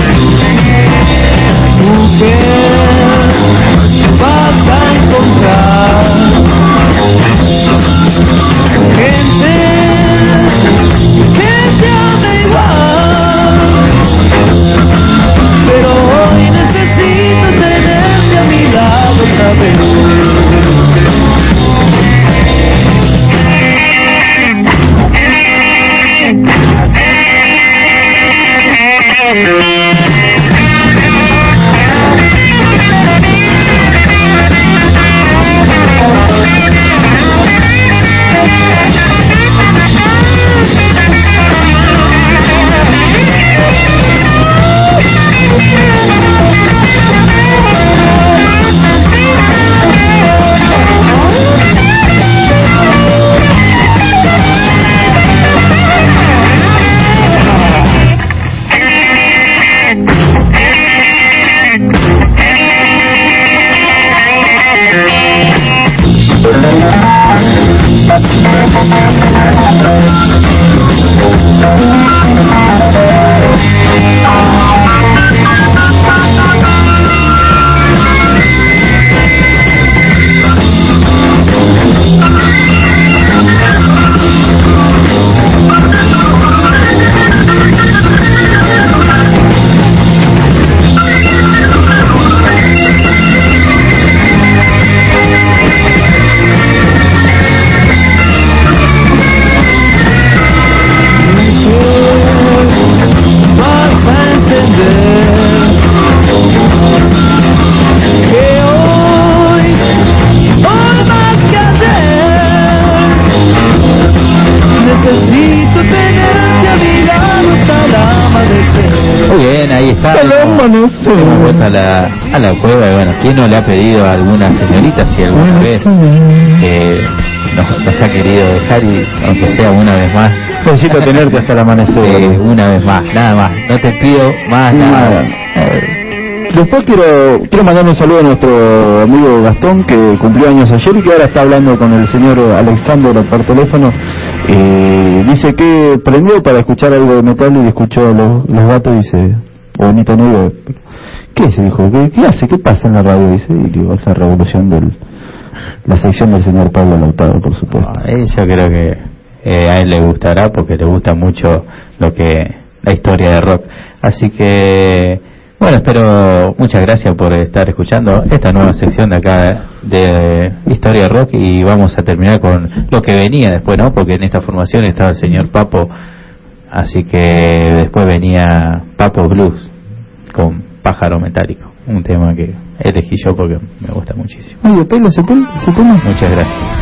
Sí. Hemos vuelto a la, a la cueva y bueno, ¿quién no le ha pedido a alguna señorita si alguna vez eh, nos, nos ha querido dejar y aunque sea una vez más? Necesito tenerte hasta el amanecer. Eh, una vez más, nada más. No te pido más nada. Nada. Después quiero quiero mandarle un saludo a nuestro amigo Gastón, que cumplió años ayer y que ahora está hablando con el señor Alexander por teléfono. Eh, dice que prendió para escuchar algo de metal y escuchó los, los gatos y dice, bonito negro. ¿Qué es? Dijo, ¿qué, qué hace? ¿Qué pasa en la radio? Dice, y digo, es la revolución del la sección del señor Pablo Lautaro, por supuesto. Ah, yo creo que eh, a él le gustará porque le gusta mucho lo que la historia de rock. Así que bueno, espero, muchas gracias por estar escuchando esta nueva sección de acá de Historia de Rock y vamos a terminar con lo que venía después, ¿no? Porque en esta formación estaba el señor Papo, así que después venía Papo Blues con Pájaro Metálico, un tema que elegí yo porque me gusta muchísimo. Ay, ¿de pelo ese tema? Muchas gracias.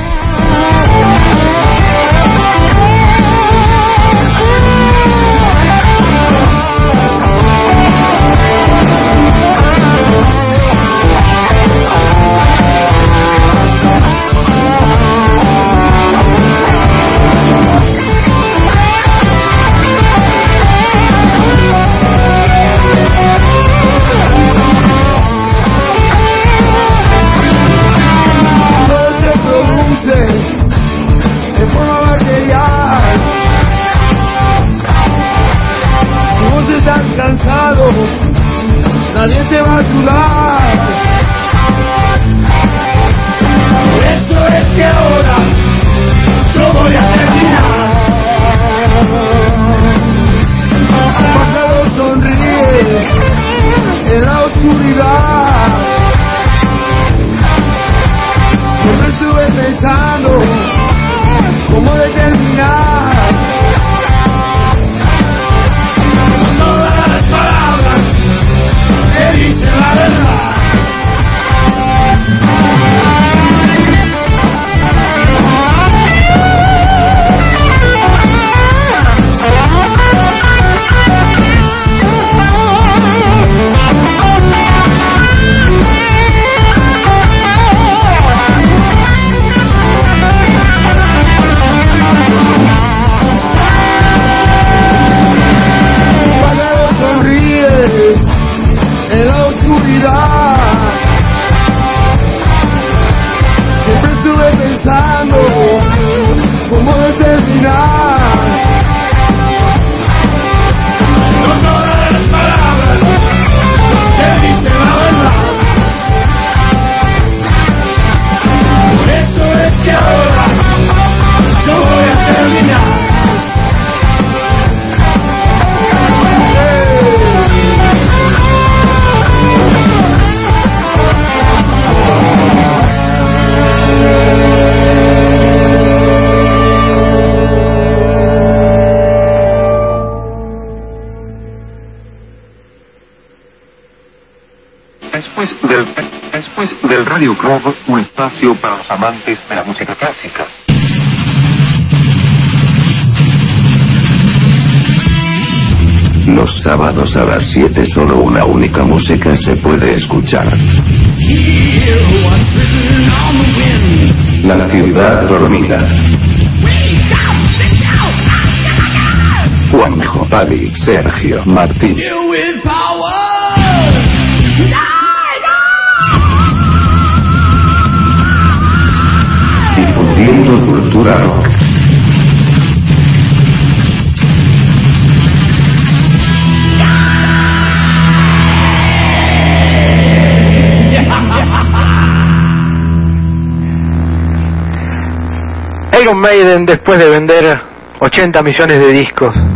Nadie te va a ayudar. Por eso es que ahora yo voy a terminar. Pájaro sonríe en la oscuridad. Siempre estuve pensando cómo determinar. Todas las palabras que dice la verdad. En la oscuridad siempre estuve pensando cómo determinar. No todas las palabras que dicen la verdad. Por eso es que ahora yo voy a terminar. Después del, después del Radio Club, un espacio para los amantes de la música clásica. Los sábados a las siete solo una única música se puede escuchar. La ciudad dormida. Juanjo, Pali, Sergio, Martín. Difundiendo cultura rock. Iron Maiden, después de vender ochenta millones de discos